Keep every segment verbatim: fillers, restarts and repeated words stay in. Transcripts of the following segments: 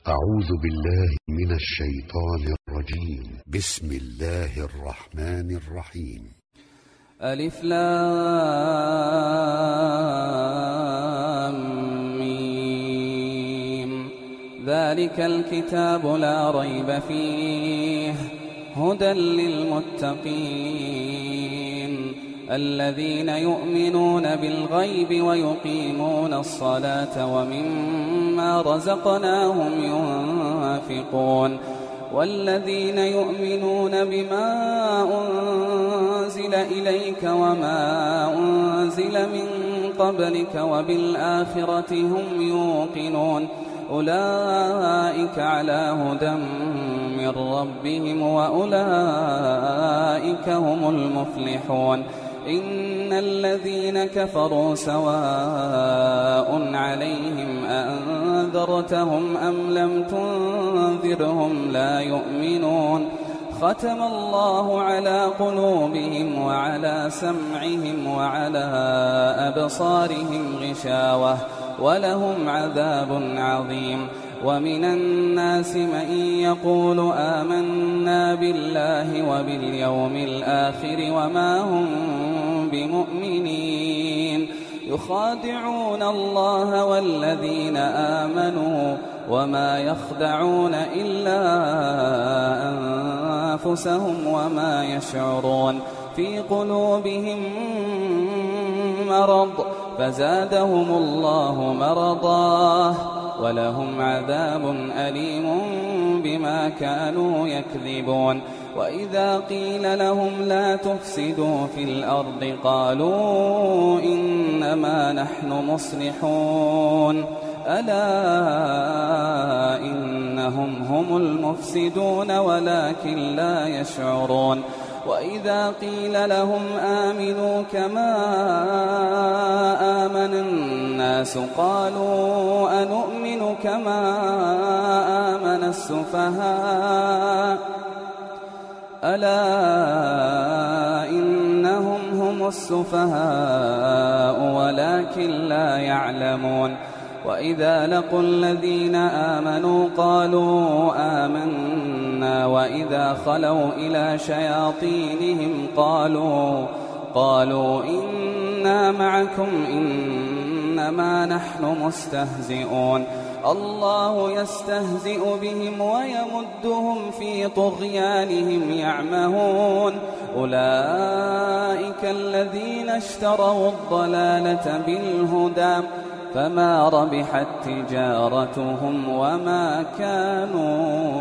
أعوذ بالله من الشيطان الرجيم. بسم الله الرحمن الرحيم. ألف لام ميم. ذلك الكتاب لا ريب فيه هدى للمتقين الذين يؤمنون بالغيب ويقيمون الصلاة ومما رزقناهم ينفقون والذين يؤمنون بما أنزل إليك وما أنزل من قبلك وبالآخرة هم يوقنون أولئك على هدى من ربهم وأولئك هم المفلحون. إن الذين كفروا سواء عليهم أأنذرتهم أم لم تنذرهم لا يؤمنون. ختم الله على قلوبهم وعلى سمعهم وعلى أبصارهم غشاوة ولهم عذاب عظيم. ومن الناس من يقول آمنا بالله وباليوم الآخر وما هم بمؤمنين يخادعون الله والذين آمنوا وما يخدعون إلا أنفسهم وما يشعرون. في قلوبهم مرض فزادهم الله مرضا ولهم عذاب أليم بما كانوا يكذبون. وإذا قيل لهم لا تفسدوا في الأرض قالوا إنما نحن مصلحون ألا إنهم هم المفسدون ولكن لا يشعرون. وإذا قيل لهم آمنوا كما آمن الناس قالوا أنؤمن كما آمن السفهاء ألا إنهم هم السفهاء ولكن لا يعلمون. وإذا لقوا الذين آمنوا قالوا آمنا وإذا خلوا إلى شياطينهم قالوا قالوا إنا معكم إنما نحن مستهزئون. الله يستهزئ بهم ويمدهم في طغيانهم يعمهون. أولئك الذين اشتروا الضلالة بالهدى فما ربحت تجارتهم وما كانوا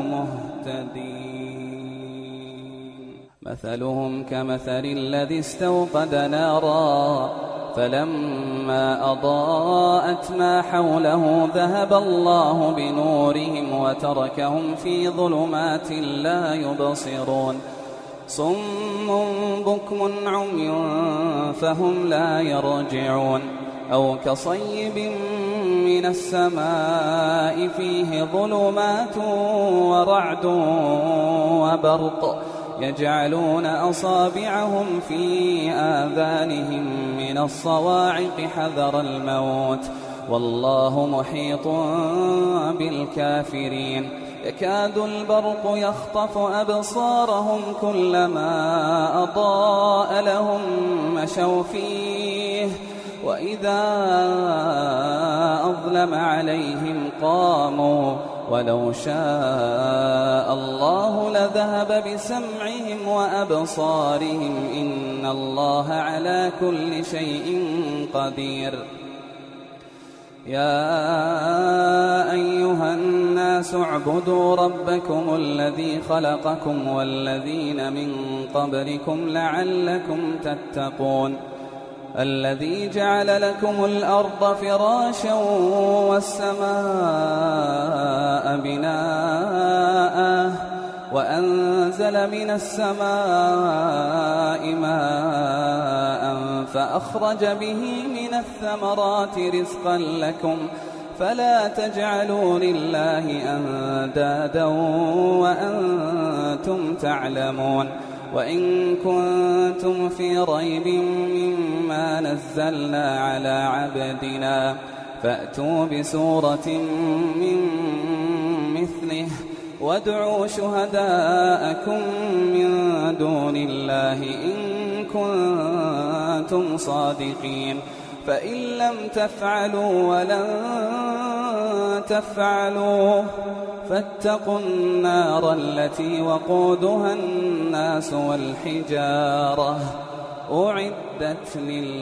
مهتدين. مثلهم كمثل الذي استوقد نارا فلما أضاءت ما حوله ذهب الله بنورهم وتركهم في ظلمات لا يبصرون. صم بكم عمي فهم لا يرجعون. أو كصيب من السماء فيه ظلمات ورعد وبرق يجعلون أصابعهم في آذانهم من الصواعق حذر الموت والله محيط بالكافرين. يكاد البرق يخطف أبصارهم كلما أضاء لهم مشوا فيه وإذا أظلم عليهم قاموا ولو شاء الله لذهب بسمعهم وأبصارهم إن الله على كل شيء قدير. يا أيها الناس اعبدوا ربكم الذي خلقكم والذين من قبلكم لعلكم تتقون. الذي جعل لكم الأرض فراشا والسماء بناء وأنزل من السماء ماء فأخرج به من الثمرات رزقا لكم فلا تجعلوا لله أندادا وأنتم تعلمون. وإن كنتم في ريب مما نزلنا على عبدنا فأتوا بسورة من وادعوا شهداءكم من دون الله إن كنتم صادقين فإن لم تفعلوا ولن تفعلوا فاتقوا النار التي وقودها الناس والحجارة أعدت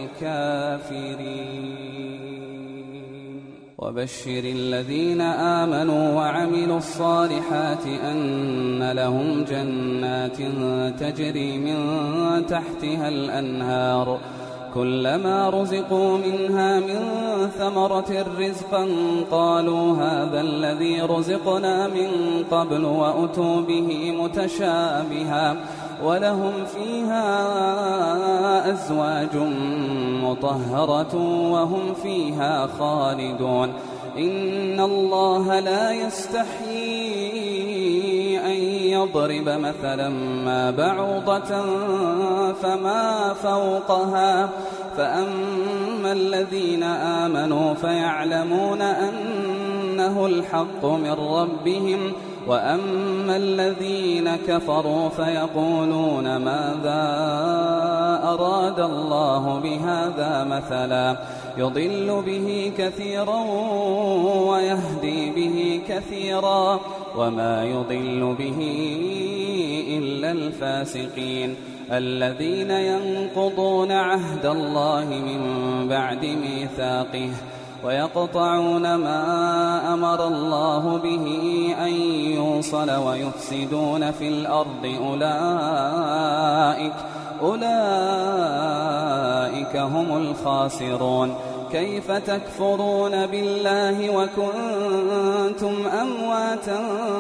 للكافرين وبشر الذين آمنوا وعملوا الصالحات أن لهم جنات تجري من تحتها الأنهار كلما رزقوا منها من ثمرة رزقا قالوا هذا الذي رزقنا من قبل وأتوا به متشابها ولهم فيها أزواج مطهرة وهم فيها خالدون إن الله لا يستحيي أن يضرب مثلا ما بعوضة فما فوقها فأما الذين آمنوا فيعلمون أنه الحق من ربهم وأما الذين كفروا فيقولون ماذا أراد الله بهذا مثلا يضل به كثيرا ويهدي به كثيرا وما يضل به إلا الفاسقين الذين ينقضون عهد الله من بعد ميثاقه ويقطعون ما أمر الله به أن يوصل ويفسدون في الأرض أولئك أولئك هم الخاسرون كيف تكفرون بالله وكنتم أمواتا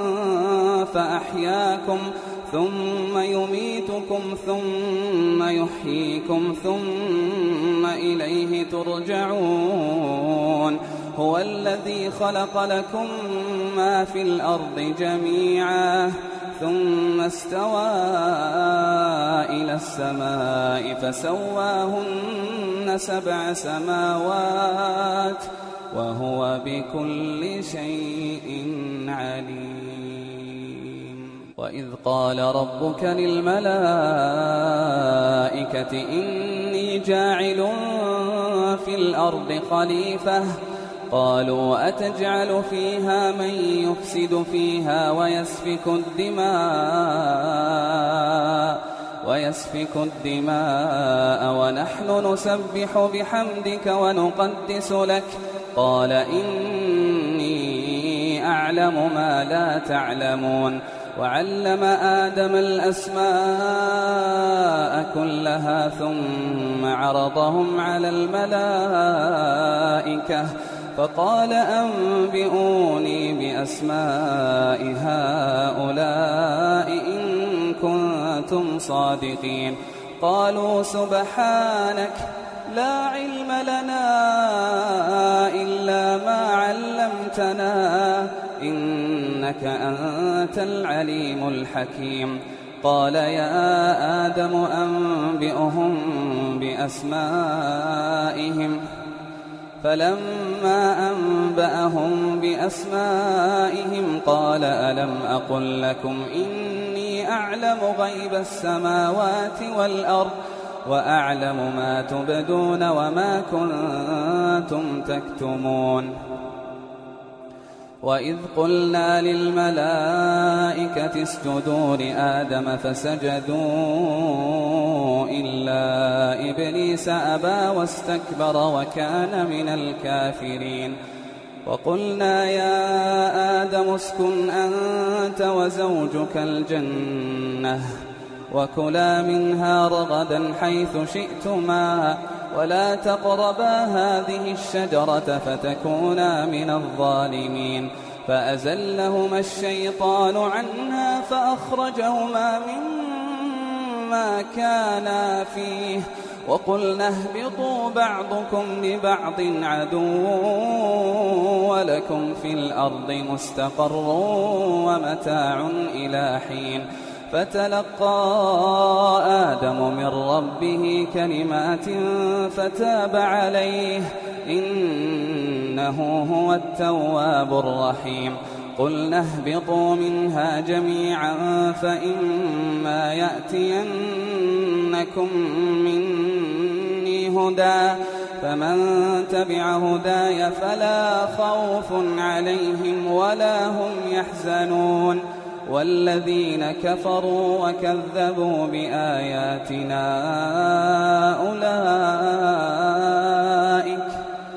فأحياكم ثم يميتكم ثم يحييكم ثم إليه ترجعون هو الذي خلق لكم ما في الأرض جميعا ثم استوى إلى السماء فسواهن سبع سماوات وهو بكل شيء عليم وإذ قال ربك للملائكة إني جاعل في الأرض خليفة قالوا أتجعل فيها من يفسد فيها ويسفك الدماء ويسفك الدماء ونحن نسبح بحمدك ونقدس لك قال إني أعلم ما لا تعلمون وعلم آدم الأسماء كلها ثم عرضهم على الملائكة فقال أنبئوني بأسماء هؤلاء إن كنتم صادقين قالوا سبحانك لا علم لنا إلا ما علمتنا إنك أنت العليم الحكيم قال يا آدم أنبئهم بأسمائهم فلما أنبأهم بأسمائهم قال ألم أقل لكم إني أعلم غيب السماوات والأرض وأعلم ما تبدون وما كنتم تكتمون وإذ قلنا للملائكة اسجدوا لآدم فسجدوا إلا إبليس أبى واستكبر وكان من الكافرين وقلنا يا آدم اسكن أنت وزوجك الجنة وكلا منها رغدا حيث شئتما ولا تقربا هذه الشجرة فتكونا من الظالمين فأزلهما الشيطان عنها فأخرجهما مما كانا فيه وقلنا اهبطوا بعضكم لبعض عدو ولكم في الأرض مستقر ومتاع إلى حين فتلقى آدم من ربه كلمات فتاب عليه إنه هو التواب الرحيم قلنا اهبطوا منها جميعا فإما يأتينكم مني هدى فمن تبع هداي فلا خوف عليهم ولا هم يحزنون والذين كفروا وكذبوا بآياتنا أولئك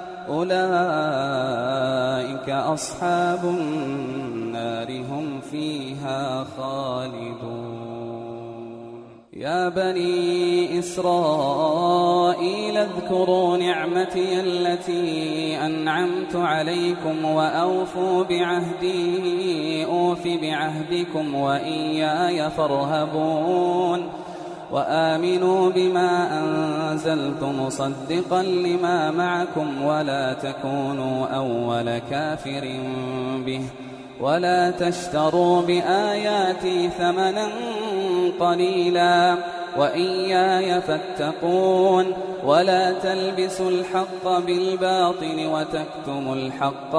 أولئك أصحاب النار هم فيها خالدون. يا بني إسرائيل اذكروا نعمتي التي أنعمت عليكم وأوفوا بعهدي أوف بعهدكم وإياي فارهبون وآمنوا بما أنزلت مصدقا لما معكم ولا تكونوا أول كافر به ولا تشتروا بآياتي ثمنا قليلا وإياي فاتقون ولا تلبسوا الحق بالباطل وتكتموا الحق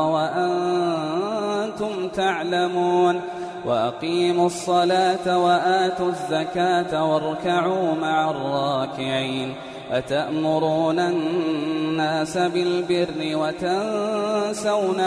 وأنتم تعلمون وأقيموا الصلاة وآتوا الزكاة واركعوا مع الراكعين أتأمرون الناس بالبر وتنسون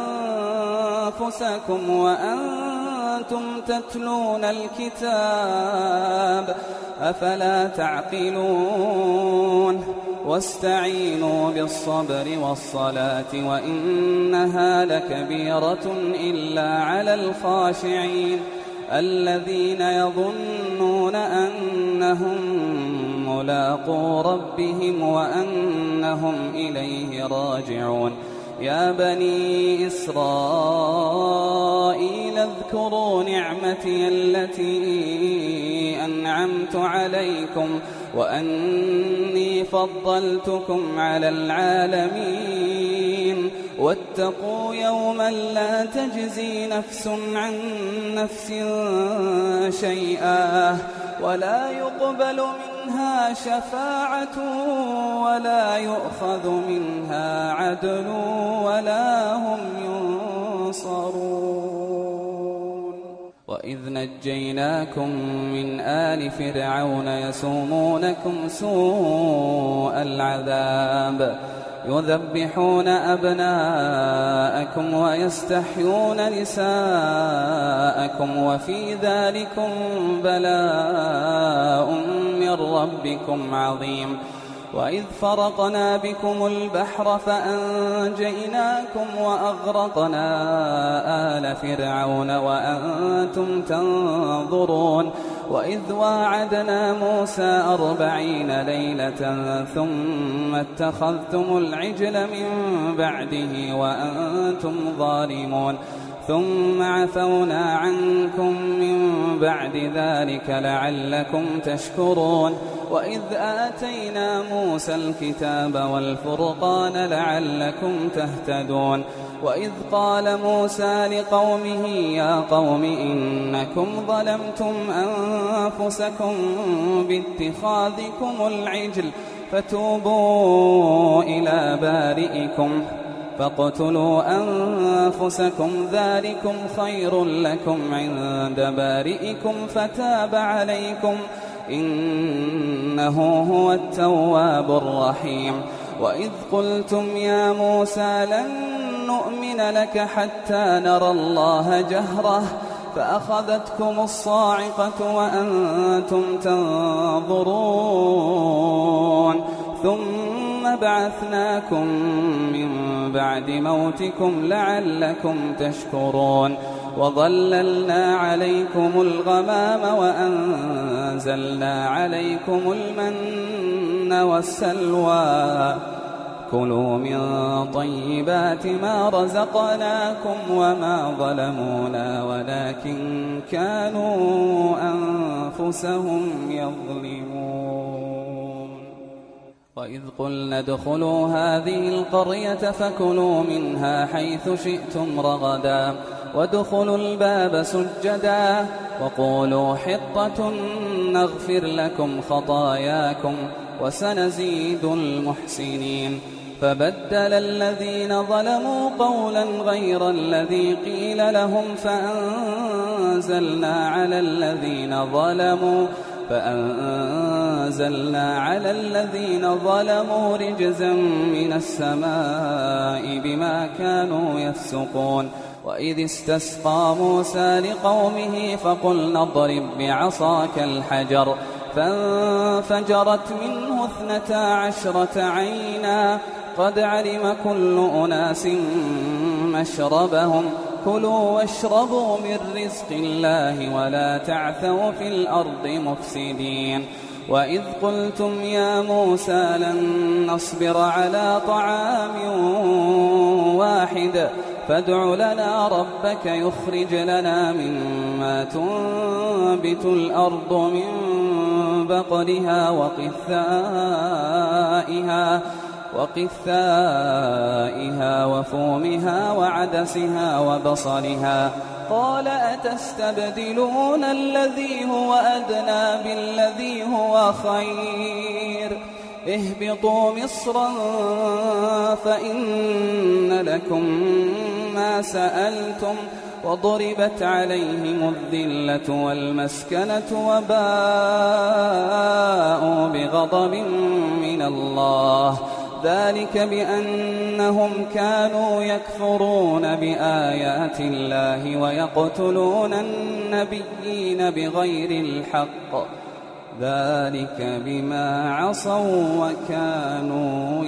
أنفسكم وأنتم تتلون الكتاب أفلا تعقلون واستعينوا بالصبر والصلاة وإنها لكبيرة إلا على الخاشعين الذين يظنون أنهم ملاقو ربهم وأنهم إليه راجعون. يا بني إسرائيل اذكروا نعمتي التي أنعمت عليكم وأني فضلتكم على العالمين واتقوا يوما لا تجزي نفس عن نفس شيئا ولا يقبل منها شفاعة ولا يؤخذ منها عدل ولا هم ينصرون. وإذ نجيناكم من آل فرعون يسومونكم سوء العذاب يذبحون أبناءكم ويستحيون نساءكم وفي ذلكم بلاء من ربكم عظيم. وإذ فرقنا بكم البحر فأنجيناكم وأغرقنا آل فرعون وأنتم تنظرون. وإذ واعدنا موسى أربعين ليلة ثم اتخذتم العجل من بعده وأنتم ظالمون ثم عفونا عنكم من بعد ذلك لعلكم تشكرون. وإذ آتينا موسى الكتاب والفرقان لعلكم تهتدون. وإذ قال موسى لقومه يا قوم إنكم ظلمتم أنفسكم باتخاذكم العجل فتوبوا إلى بارئكم فاقتلوا أنفسكم ذلكم خير لكم عند بارئكم فتاب عليكم إنه هو التواب الرحيم. وإذ قلتم يا موسى لن نؤمن لك حتى نرى الله جهرة فأخذتكم الصاعقة وأنتم تنظرون ثم بعثناكم من بعد موتكم لعلكم تشكرون. وظللنا عليكم الغمام وأنزلنا عليكم المن والسلوى كلوا من طيبات ما رزقناكم وما ظلمونا ولكن كانوا أنفسهم يظلمون. وإذ قلنا ادخلوا هذه القرية فكلوا منها حيث شئتم رغدا وادخلوا الباب سجدا وقولوا حطة نغفر لكم خطاياكم وسنزيد المحسنين. فبدل الذين ظلموا قولا غير الذي قيل لهم فأنزلنا على الذين ظلموا فأنزلنا على الذين ظلموا رجزا من السماء بما كانوا يفسقون. وإذ استسقى موسى لقومه فقلنا اضرب بعصاك الحجر فانفجرت منه اثنتا عشرة عينا قد علم كل أناس مشربهم كلوا واشربوا من رزق الله ولا تعثوا في الأرض مفسدين. وإذ قلتم يا موسى لن نصبر على طعام واحد فادع لنا ربك يخرج لنا مما تنبت الأرض من بقلها وقثائها وقثائها وفومها وعدسها وبصلها قال أتستبدلون الذي هو أدنى بالذي هو خير اهبطوا مصرا فإن لكم ما سألتم وضربت عليهم الذلة والمسكنة وباءوا بغضب من الله ذلك بأنهم كانوا يكفرون بآيات الله ويقتلون النبيين بغير الحق ذلك بما عصوا وكانوا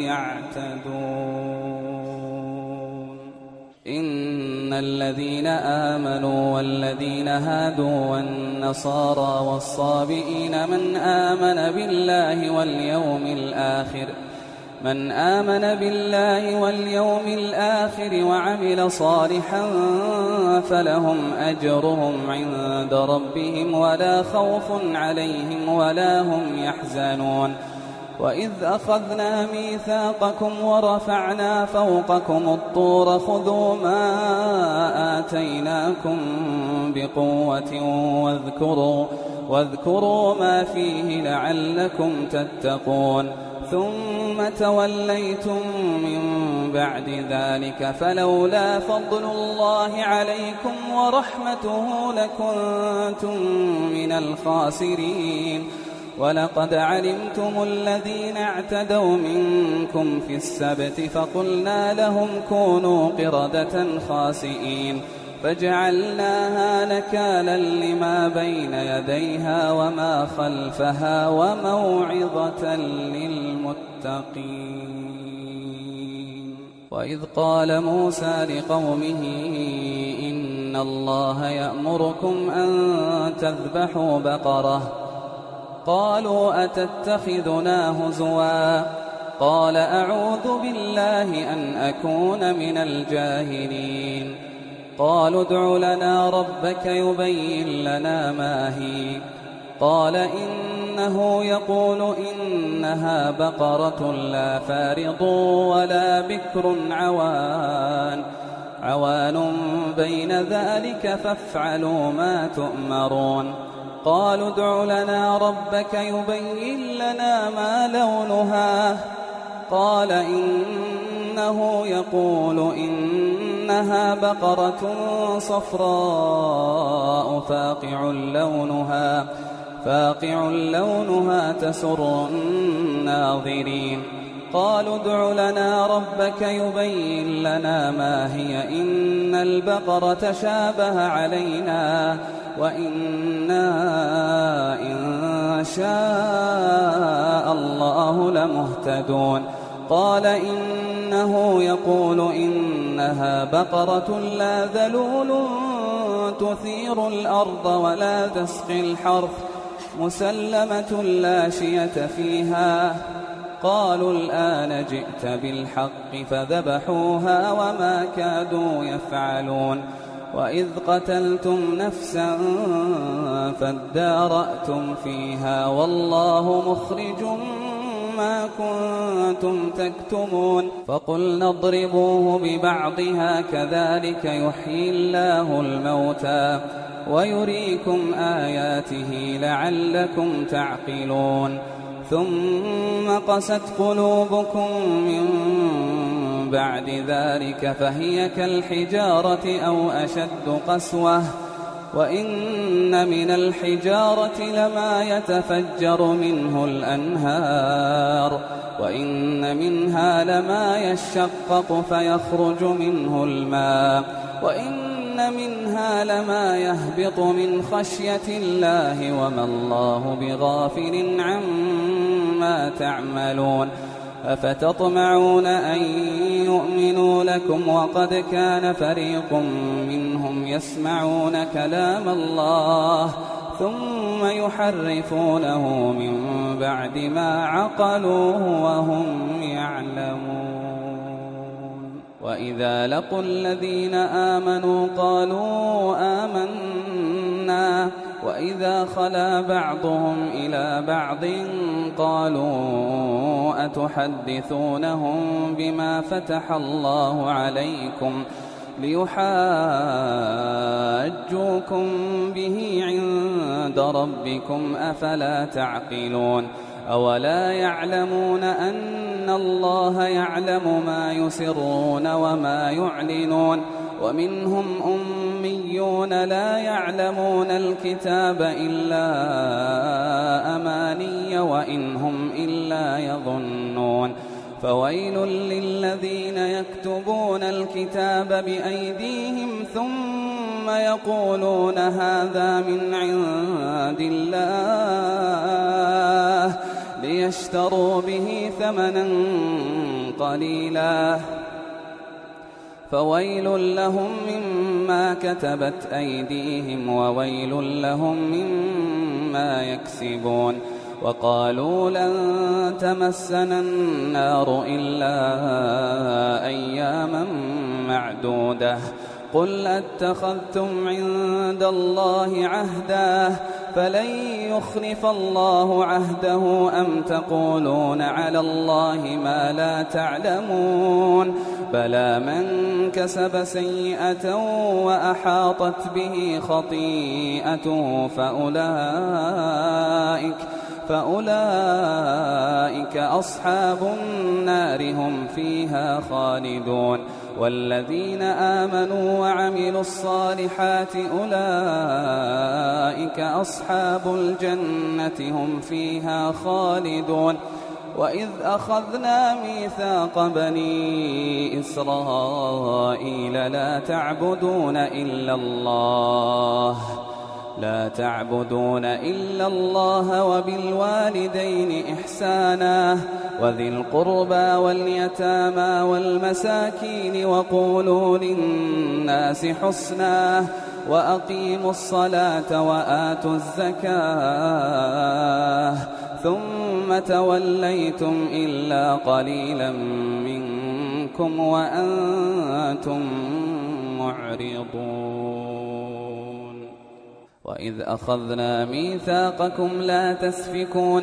يعتدون. إن الذين آمنوا والذين هادوا والنصارى والصابئين من آمن بالله واليوم الآخر من آمن بالله واليوم الآخر وعمل صالحا فلهم أجرهم عند ربهم ولا خوف عليهم ولا هم يحزنون. وإذ أخذنا ميثاقكم ورفعنا فوقكم الطور خذوا ما آتيناكم بقوة واذكروا, واذكروا ما فيه لعلكم تتقون ثم توليتم من بعد ذلك فلولا فضل الله عليكم ورحمته لكنتم من الخاسرين. ولقد علمتم الذين اعتدوا منكم في السبت فقلنا لهم كونوا قردة خاسئين فجعلناها نكالا لما بين يديها وما خلفها وموعظة للمتقين. وإذ قال موسى لقومه إن الله يأمركم أن تذبحوا بقرة قالوا أتتخذنا هزوا قال أعوذ بالله أن أكون من الجاهلين. قالوا ادع لنا ربك يبين لنا ما هي قال إنه يقول إنها بقرة لا فارض ولا بكر عوان عوان بين ذلك فافعلوا ما تؤمرون. قالوا ادع لنا ربك يبين لنا ما لونها قال إنه يقول إنها بقرة صفراء فاقع لونها فاقع لونها تسر الناظرين. قالوا ادع لنا ربك يبين لنا ما هي إن البقرة شابه علينا وإنا إن شاء الله لمهتدون. قال إنه يقول إنها بقرة لا ذلول تثير الأرض ولا تسقي الحرث مسلمة لا شية فيها. قالوا الآن جئت بالحق فذبحوها وما كادوا يفعلون. وإذ قتلتم نفسا فادارأتم فيها والله مخرج ما كنتم تكتمون. فقلنا اضربوه ببعضها كذلك يحيي الله الموتى ويريكم آياته لعلكم تعقلون. ثم قست قلوبكم من بعد ذلك فهي كالحجارة أو أشد قسوة وإن من الحجارة لما يتفجر منه الأنهار وإن منها لما يشقق فيخرج منه الماء وإن منها لما يهبط من خشية الله وما الله بغافل عما تعملون أفتطمعون أن يؤمنوا لكم وقد كان فريق منهم يسمعون كلام الله ثم يحرفونه من بعد ما عقلوه وهم يعلمون وإذا لقوا الذين آمنوا قالوا آمنا وإذا خلا بعضهم إلى بعض قالوا أتحدثونهم بما فتح الله عليكم ليحاجوكم به عند ربكم أفلا تعقلون أولا يعلمون أن الله يعلم ما يسرون وما يعلنون ومنهم أميون لا يعلمون الكتاب إلا أماني وإن هم إلا يظنون فويل للذين يكتبون الكتاب بأيديهم ثم يقولون هذا من عند الله ليشتروا به ثمنا قليلا فويل لهم مما كتبت أيديهم وويل لهم مما يكسبون وقالوا لن تمسنا النار إلا أياما معدودة قل أتخذتم عند الله عهدا فلن يخلف الله عهده أم تقولون على الله ما لا تعلمون بلى من كسب سيئة وأحاطت به خطيئته فأولئك فأولئك أصحاب النار هم فيها خالدون والذين آمنوا وعملوا الصالحات أولئك أصحاب الجنة هم فيها خالدون وإذ أخذنا ميثاق بني إسرائيل لا تعبدون إلا الله لا تعبدون إلا الله وبالوالدين إحسانا وذي القربى واليتامى والمساكين وقولوا للناس حسنا وأقيموا الصلاة وآتوا الزكاة ثم توليتم إلا قليلا منكم وأنتم معرضون وإذ أخذنا ميثاقكم لا تسفكون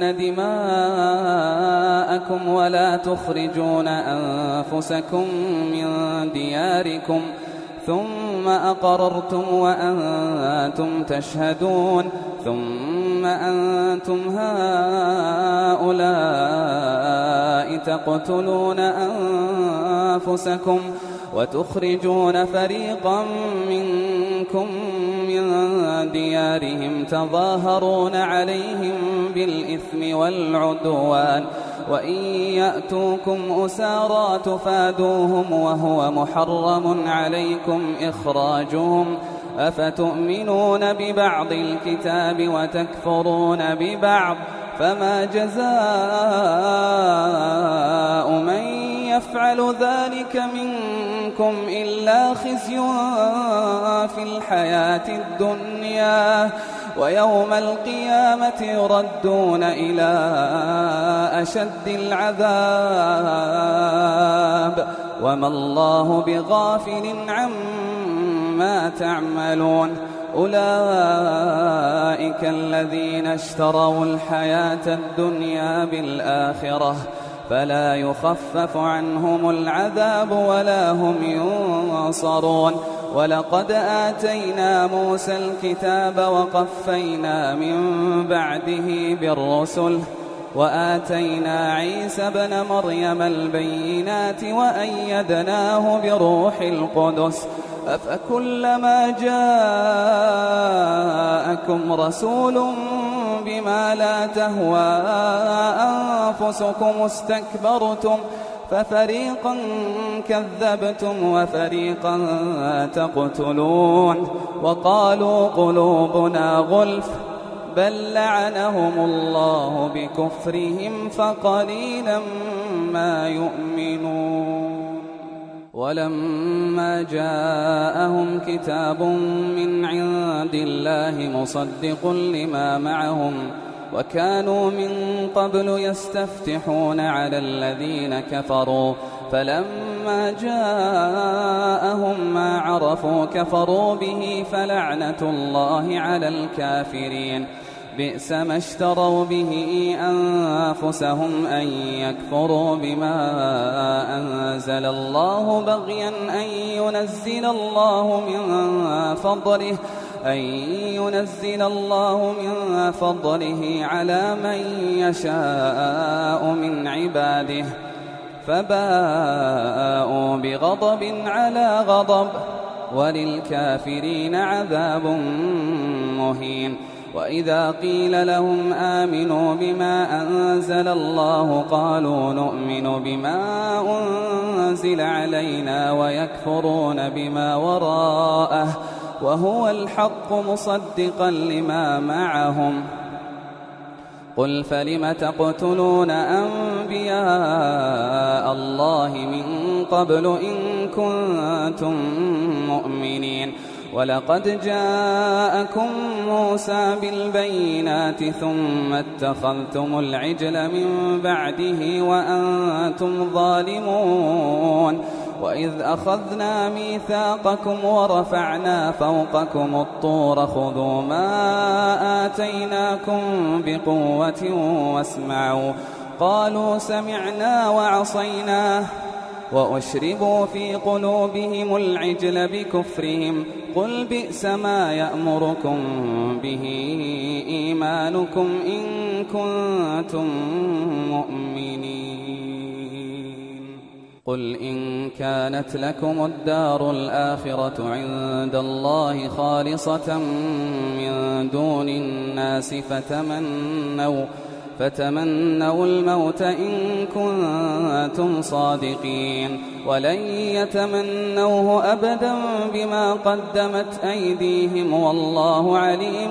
دماءكم ولا تخرجون أنفسكم من دياركم ثم أقررتم وأنتم تشهدون ثم أنتم هؤلاء تقتلون أنفسكم وتخرجون فريقا منكم من ديارهم تظاهرون عليهم بالإثم والعدوان وإن يأتوكم أسارى تفادوهم وهو محرم عليكم إخراجهم أفتؤمنون ببعض الكتاب وتكفرون ببعض فما جزاء من يفعل ذلك منكم إلا خزي في الحياة الدنيا ويوم القيامة يردون إلى أشد العذاب وما الله بغافل عما تعملون أولئك الذين اشتروا الحياة الدنيا بالآخرة فلا يخفف عنهم العذاب ولا هم ينصرون ولقد آتينا موسى الكتاب وقفينا من بعده بالرسل وآتينا عيسى ابن مريم البينات وأيدناه بروح القدس أفكلما جاءكم رسول بما لا تهوى أنفسكم استكبرتم ففريقا كذبتم وفريقا تقتلون وقالوا قلوبنا غلف بل لعنهم الله بكفرهم فقليلا ما يؤمنون ولما جاءهم كتاب من عند الله مصدق لما معهم وكانوا من قبل يستفتحون على الذين كفروا فلما جاءهم ما عرفوا كفروا به فلعنة الله على الكافرين بئس ما اشتروا به أنفسهم أن يكفروا بما أنزل الله بغيا أن ينزل الله من فضله أن ينزل الله من فضله على من يشاء من عباده فباءوا بغضب على غضب وللكافرين عذاب مهين وإذا قيل لهم آمنوا بما أنزل الله قالوا نؤمن بما أنزل علينا ويكفرون بما وراءه وهو الحق مصدقا لما معهم قل فلم تقتلون أنبياء الله من قبل إن كنتم مؤمنين ولقد جاءكم موسى بالبينات ثم اتخذتم العجل من بعده وأنتم ظالمون وإذ أخذنا ميثاقكم ورفعنا فوقكم الطور خذوا ما آتيناكم بقوة واسمعوا قالوا سمعنا وعصينا وأشربوا في قلوبهم العجل بكفرهم قل بئس ما يأمركم به إيمانكم إن كنتم مؤمنين قل إن كانت لكم الدار الآخرة عند الله خالصة من دون الناس فتمنوا فتمنوا الموت إن كنتم صادقين ولن يتمنوه أبدا بما قدمت أيديهم والله عليم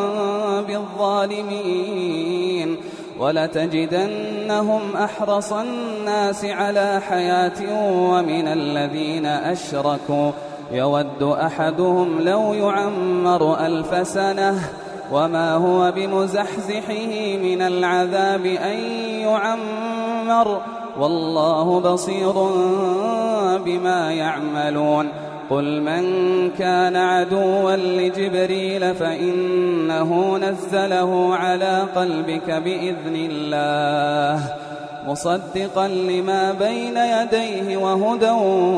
بالظالمين ولتجدنهم أحرص الناس على حياة ومن الذين أشركوا يود أحدهم لو يعمر ألف سنة وما هو بمزحزحه من العذاب أن يعمر والله بصير بما يعملون قل من كان عدوا لجبريل فإنه نزله على قلبك بإذن الله مصدقا لما بين يديه وهدى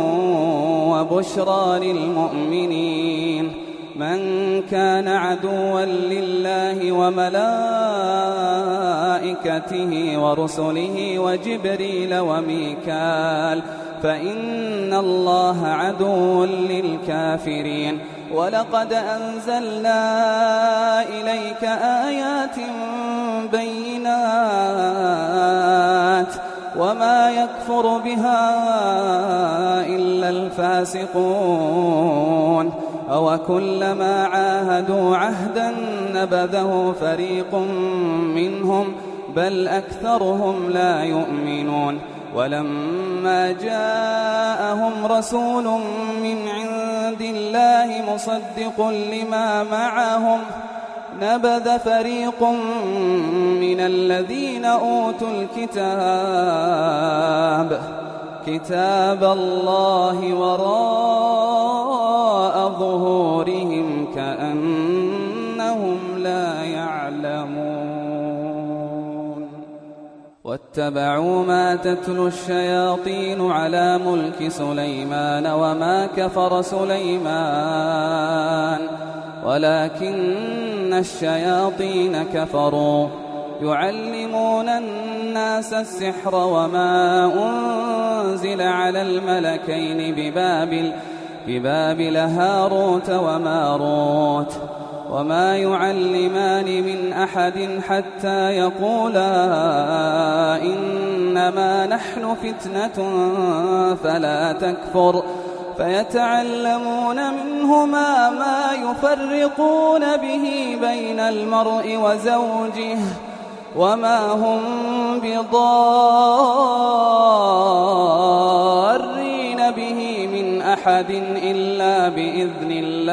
وبشرى للمؤمنين من كان عدوا لله وملائكته ورسله وجبريل وميكال فإن الله عدو للكافرين ولقد أنزلنا إليك آيات بينات وما يكفر بها إلا الفاسقون أوكلما عاهدوا عهدا نبذه فريق منهم بل أكثرهم لا يؤمنون ولما جاءهم رسول من عند الله مصدق لما معهم نبذ فريق من الذين أوتوا الكتاب كتاب الله وراء ظهورهم كأنهم لا يعلمون واتبعوا ما تتلو الشياطين على ملك سليمان وما كفر سليمان ولكن الشياطين كفروا يعلمون الناس السحر وما أنزل على الملكين ببابل ببابل هاروت وماروت وما يعلمان من أحد حتى يقولا إنما نحن فتنة فلا تكفر فيتعلمون منهما ما يفرقون به بين المرء وزوجه وما هم بضارين به من أحد إلا بإذن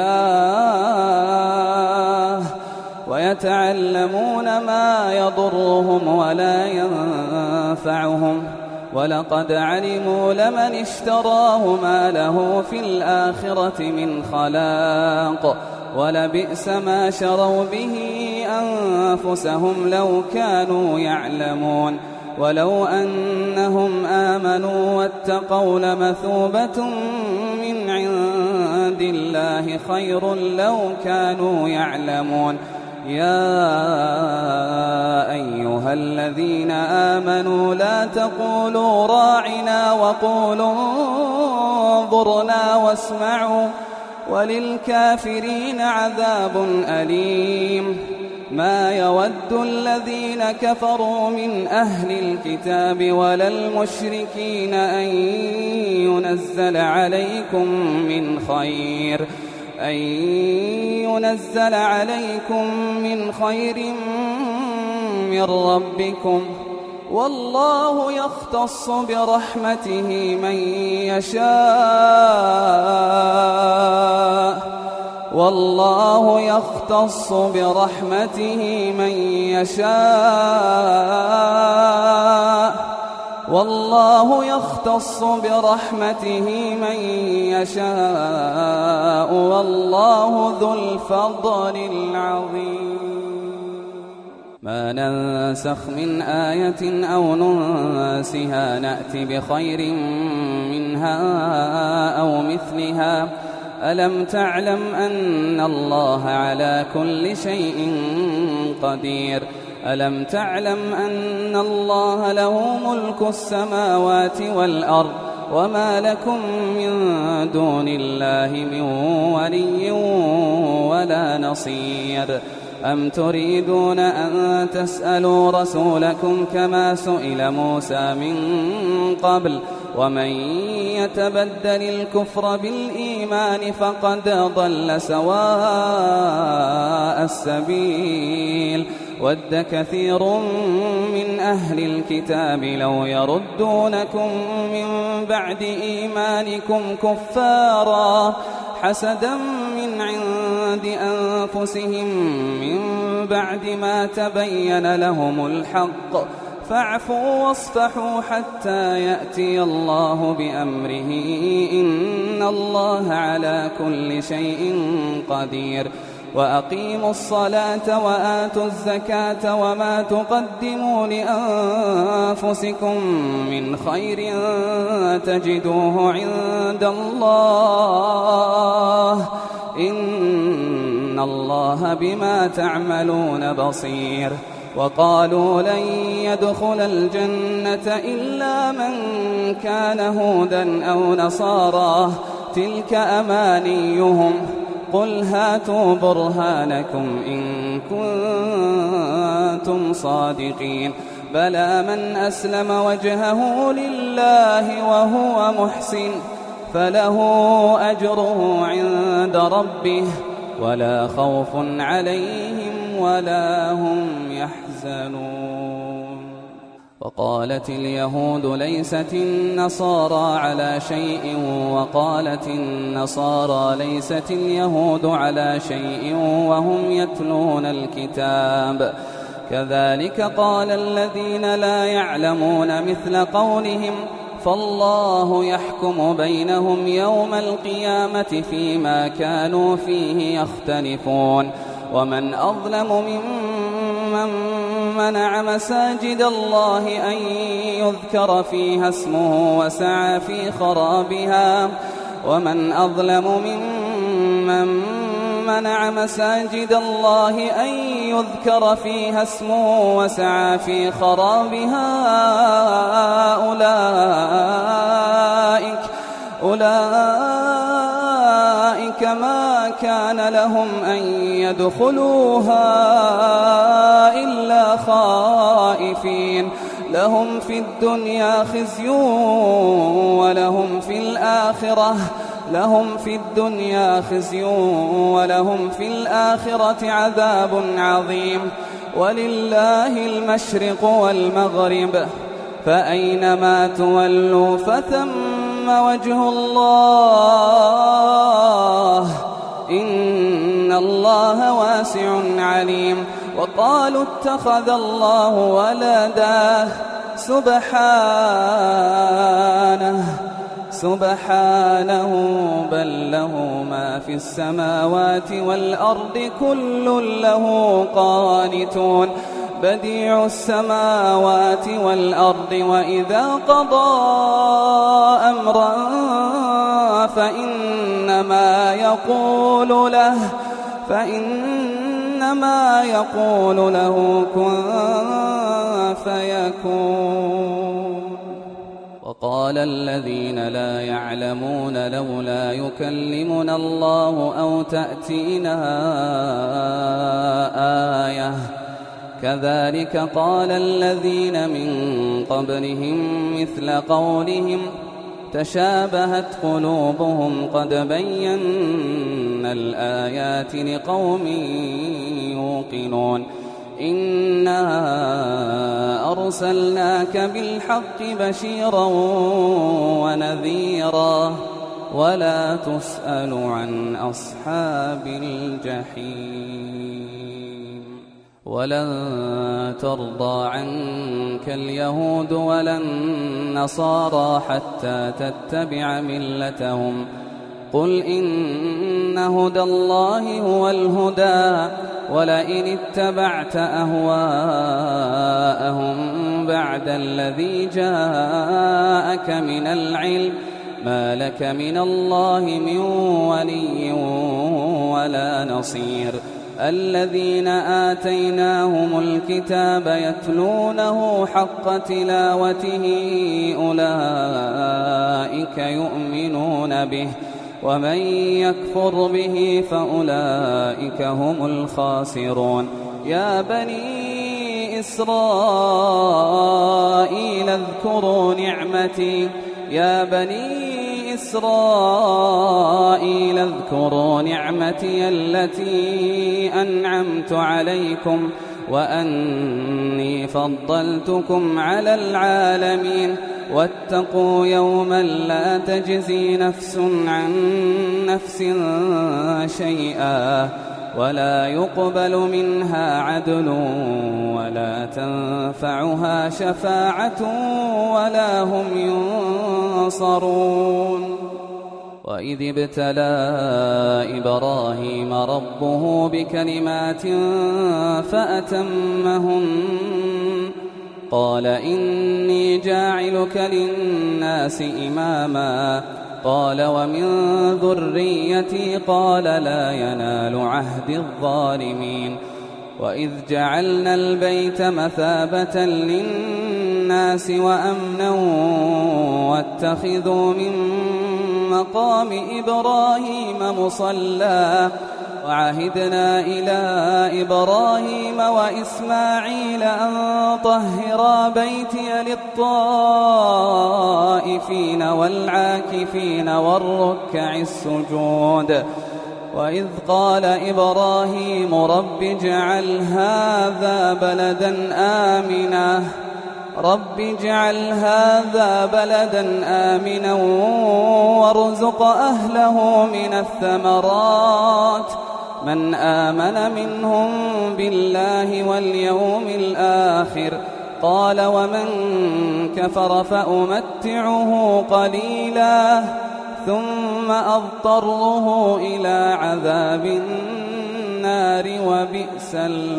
الله ويتعلمون ما يضرهم ولا ينفعهم ولقد علموا لمن اشتراه ما له في الآخرة من خلاق ولبئس ما شروا به أنفسهم لو كانوا يعلمون ولو أنهم آمنوا واتقوا لمثوبة من عند الله خير لو كانوا يعلمون يا أيها الذين آمنوا لا تقولوا راعنا وقولوا انظرنا واسمعوا وللكافرين عذاب أليم ما يود الذين كفروا من أهل الكتاب ولا المشركين أن ينزل عليكم من خير أن ينزل عليكم من خير من ربكم والله يختص برحمته من يشاء والله يختص برحمته من يشاء والله يختص برحمته من يشاء والله ذو الفضل العظيم ما ننسخ من آية أو ننسها نأتي بخير منها أو مثلها ألم تعلم أن الله على كل شيء قدير ألم تعلم أن الله له ملك السماوات والأرض وما لكم من دون الله من ولي ولا نصير أم تريدون أن تسألوا رسولكم كما سئل موسى من قبل ومن يتبدل الكفر بالإيمان فقد ضل سواء السبيل ود كثير من أهل الكتاب لو يردونكم من بعد إيمانكم كفارا حسدا من عند أنفسهم من بعد ما تبين لهم الحق فاعفوا واصفحوا حتى يأتي الله بأمره إن الله على كل شيء قدير وأقيموا الصلاة وآتوا الزكاة وما تقدموا لأنفسكم من خير تجدوه عند الله إن الله بما تعملون بصير وقالوا لن يدخل الجنة إلا من كان هودا أو نصارى تلك أمانيهم قل هاتوا برهانكم إن كنتم صادقين بلى من أسلم وجهه لله وهو محسن فله أجره عند ربه ولا خوف عليهم ولا هم يحزنون وقالت اليهود ليست النصارى على شيء وقالت النصارى ليست اليهود على شيء وهم يتلون الكتاب كذلك قال الذين لا يعلمون مثل قولهم فالله يحكم بينهم يوم القيامة فيما كانوا فيه يختلفون ومن أظلم ممن منع مساجد الله أن يذكر فيها اسمه وسعى في خرابها ومن أظلم ممن منع مساجد الله أن يذكر فيها اسمه وسعى في خرابها أولئك, أولئك ما كان لهم أن يدخلوها إلا خائفين لهم في الدنيا خزي ولهم في الآخرة لهم في الدنيا خزي ولهم في الآخرة عذاب عظيم ولله المشرق والمغرب فأينما تولوا فثم وجه الله إن الله واسع عليم. وقالوا اتخذ الله ولدا سبحانه سبحانه بل له ما في السماوات والأرض كل له قانتون بديع السماوات والأرض وإذا قضى أمرا فإنما يقول له فإنما يقول له كن فيكون. وقال الذين لا يعلمون لولا يكلمنا الله أو تأتينا آية كذلك قال الذين من قبلهم مثل قولهم تشابهت قلوبهم قد بينا الآيات لقوم يوقنون إنا أرسلناك بالحق بشيرا ونذيرا ولا تسأل عن أصحاب الجحيم. ولن ترضى عنك اليهود ولا النصارى حتى تتبع ملتهم قل إن هدى الله هو الهدى ولئن اتبعت أهواءهم بعد الذي جاءك من العلم ما لك من الله من ولي ولا نصير. الذين آتيناهم الكتاب يتلونه حق تلاوته أولئك يؤمنون به ومن يكفر به فأولئك هم الخاسرون. يا بني إسرائيل اذكروا نعمتي يا بني إسرائيل اذكروا نعمتي التي أنعمت عليكم وأني فضلتكم على العالمين. واتقوا يوما لا تجزي نفس عن نفس شيئا ولا يقبل منها عدل ولا تنفعها شفاعة ولا هم ينصرون. وإذ ابتلى إبراهيم ربه بكلمات فأتمهن قال إني جاعلك للناس إماما قال ومن ذريتي قال لا ينال عهد الظالمين. وإذ جعلنا البيت مثابة للناس وأمنا واتخذوا من مقام إبراهيم مصلى وعهدنا إلى إبراهيم وإسماعيل أن طهرا بيتي للطائفين والعاكفين والركع السجود. وإذ قال إبراهيم رب اجعل هذا بلدا آمنا رب اجعل هذا بلدا آمنا وارزق أهله من الثمرات من آمن منهم بالله واليوم الآخر قال ومن كفر فأمتعه قليلا ثم أضطره إلى عذاب النار وبئس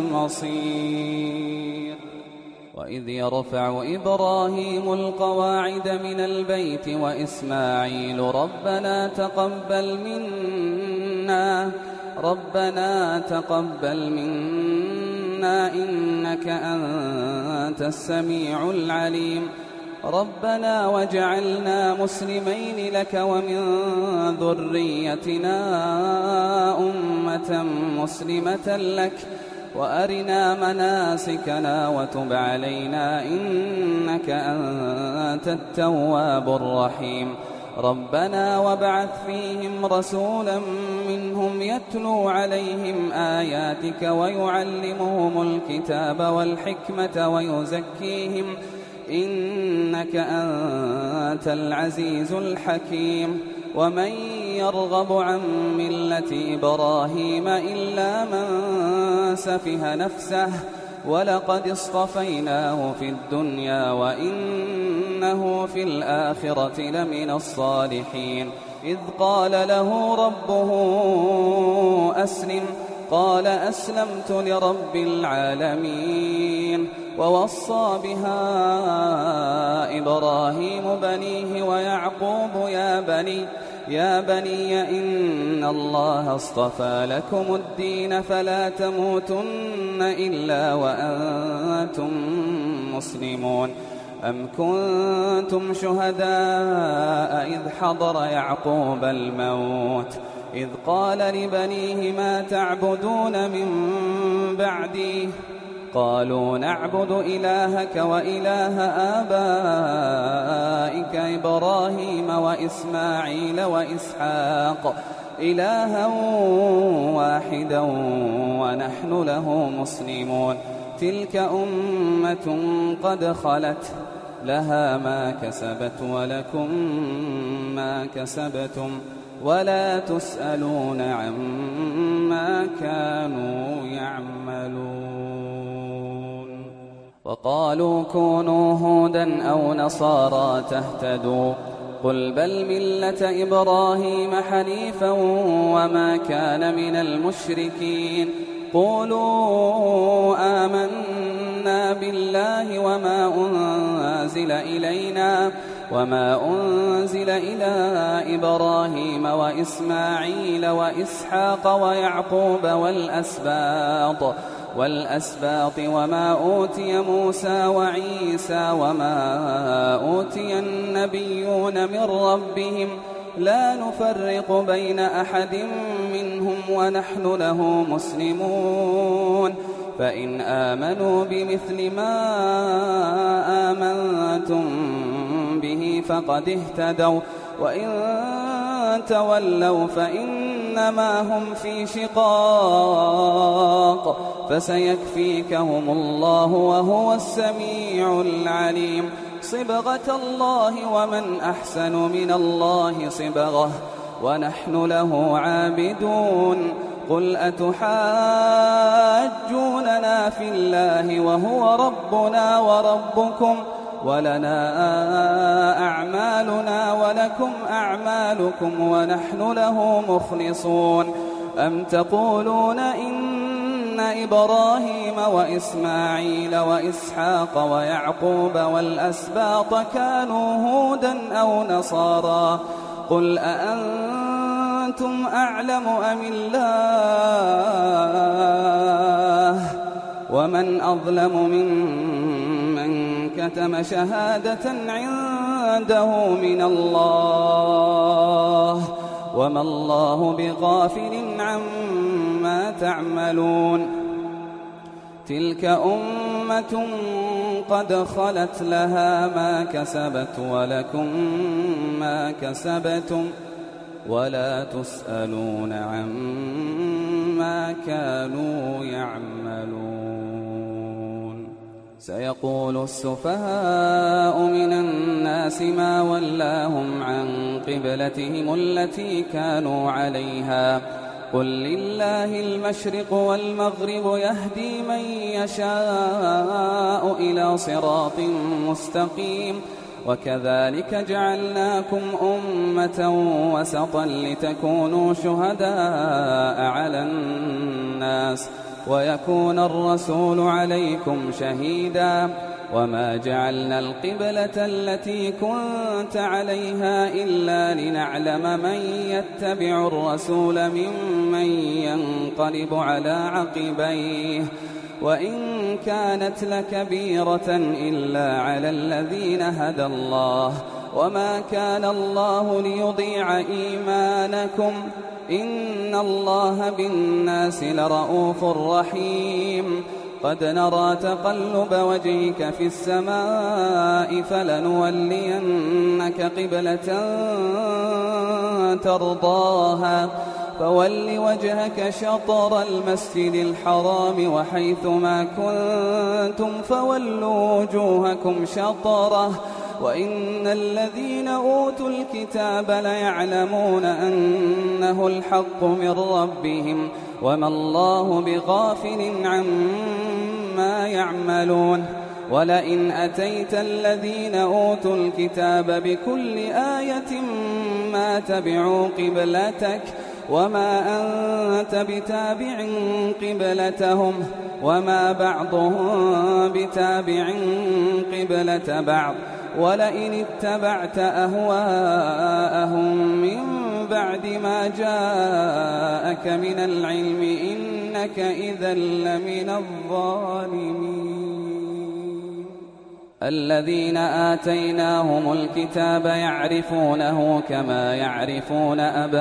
المصير. وإذ يرفع إبراهيم القواعد من البيت وإسماعيل ربنا تقبل منا ربنا تقبل منا إنك أنت السميع العليم ربنا واجعلنا مسلمين لك ومن ذريتنا أمة مسلمة لك وأرنا مناسكنا وتب علينا إنك أنت التواب الرحيم ربنا وابعث فيهم رسولا منهم يتلو عليهم آياتك ويعلمهم الكتاب والحكمة ويزكيهم إنك أنت العزيز الحكيم ومن يرغب عن ملة إبراهيم إلا من سفه نفسه ولقد اصطفيناه في الدنيا وإنه في الآخرة لمن الصالحين إذ قال له ربه أسلم قال أسلمت لرب العالمين ووصى بها إبراهيم بنيه ويعقوب يا بني يا بني إن الله اصطفى لكم الدين فلا تموتن إلا وأنتم مسلمون أم كنتم شهداء إذ حضر يعقوب الموت إذ قال لبنيه ما تعبدون من بعدي قالوا نعبد إلهك وإله آبائك إبراهيم وإسماعيل وإسحاق إلها واحدا ونحن له مسلمون تلك أمة قد خلت لها ما كسبت ولكم ما كسبتم ولا تسألون عما كانوا يعملون وقالوا كونوا هودا أو نصارى تهتدوا قل بل ملة إبراهيم حنيفا وما كان من المشركين قولوا آمنا بالله وما أنزل إلينا وما أنزل إلى إبراهيم وإسماعيل وإسحاق ويعقوب والأسباط والأسباط وما أوتي موسى وعيسى وما أوتي النبيون من ربهم لا نفرق بين أحد منهم ونحن له مسلمون فإن آمنوا بمثل ما آمنتم به فقد اهتدوا وإن تولوا فإنما هم في شقاق فسيكفيكهم الله وهو السميع العليم صبغة الله ومن أحسن من الله صبغة ونحن له عابدون قل أتحاجوننا في الله وهو ربنا وربكم ولنا أعمالنا ولكم أعمالكم ونحن له مخلصون أم تقولون إن إبراهيم وإسماعيل وإسحاق ويعقوب والأسباط كانوا هودا أو نصارى قل أأنتم أعلم أم الله ومن أظلم ممن كتم شهادة عنده من الله وما الله بغافل عما تعملون تلك أمة قد خلت لها ما كسبت ولكم ما كسبتم ولا تسألون عما كانوا يعملون سيقول السفهاء من الناس ما ولاهم عن قبلتهم التي كانوا عليها قل لله المشرق والمغرب يهدي من يشاء إلى صراط مستقيم وكذلك جعلناكم أمة وسطا لتكونوا شهداء على الناس ويكون الرسول عليكم شهيدا وما جعلنا القبلة التي كنت عليها إلا لنعلم من يتبع الرسول ممن ينقلب على عقبيه وإن كانت لكبيرة إلا على الذين هدى الله وما كان الله ليضيع إيمانكم إن الله بالناس لرؤوف رحيم قد نرى تقلب وجهك في السماء فلنولينك قبلة ترضاها فول وجهك شطر المسجد الحرام وحيث ما كنتم فولوا وجوهكم شطره وإن الذين أوتوا الكتاب ليعلمون أنه الحق من ربهم وما الله بغافل عما يعملون ولئن أتيت الذين أوتوا الكتاب بكل آية ما تبعوا قبلتك وما أنت بتابع قبلتهم وما بعضهم بتابع قبلة بعض ولئن اتبعت أهواءهم من بعد ما جاءك من العلم إنك إذا لمن الظالمين الذين آتيناهم الكتاب يعرفونه كما يعرفون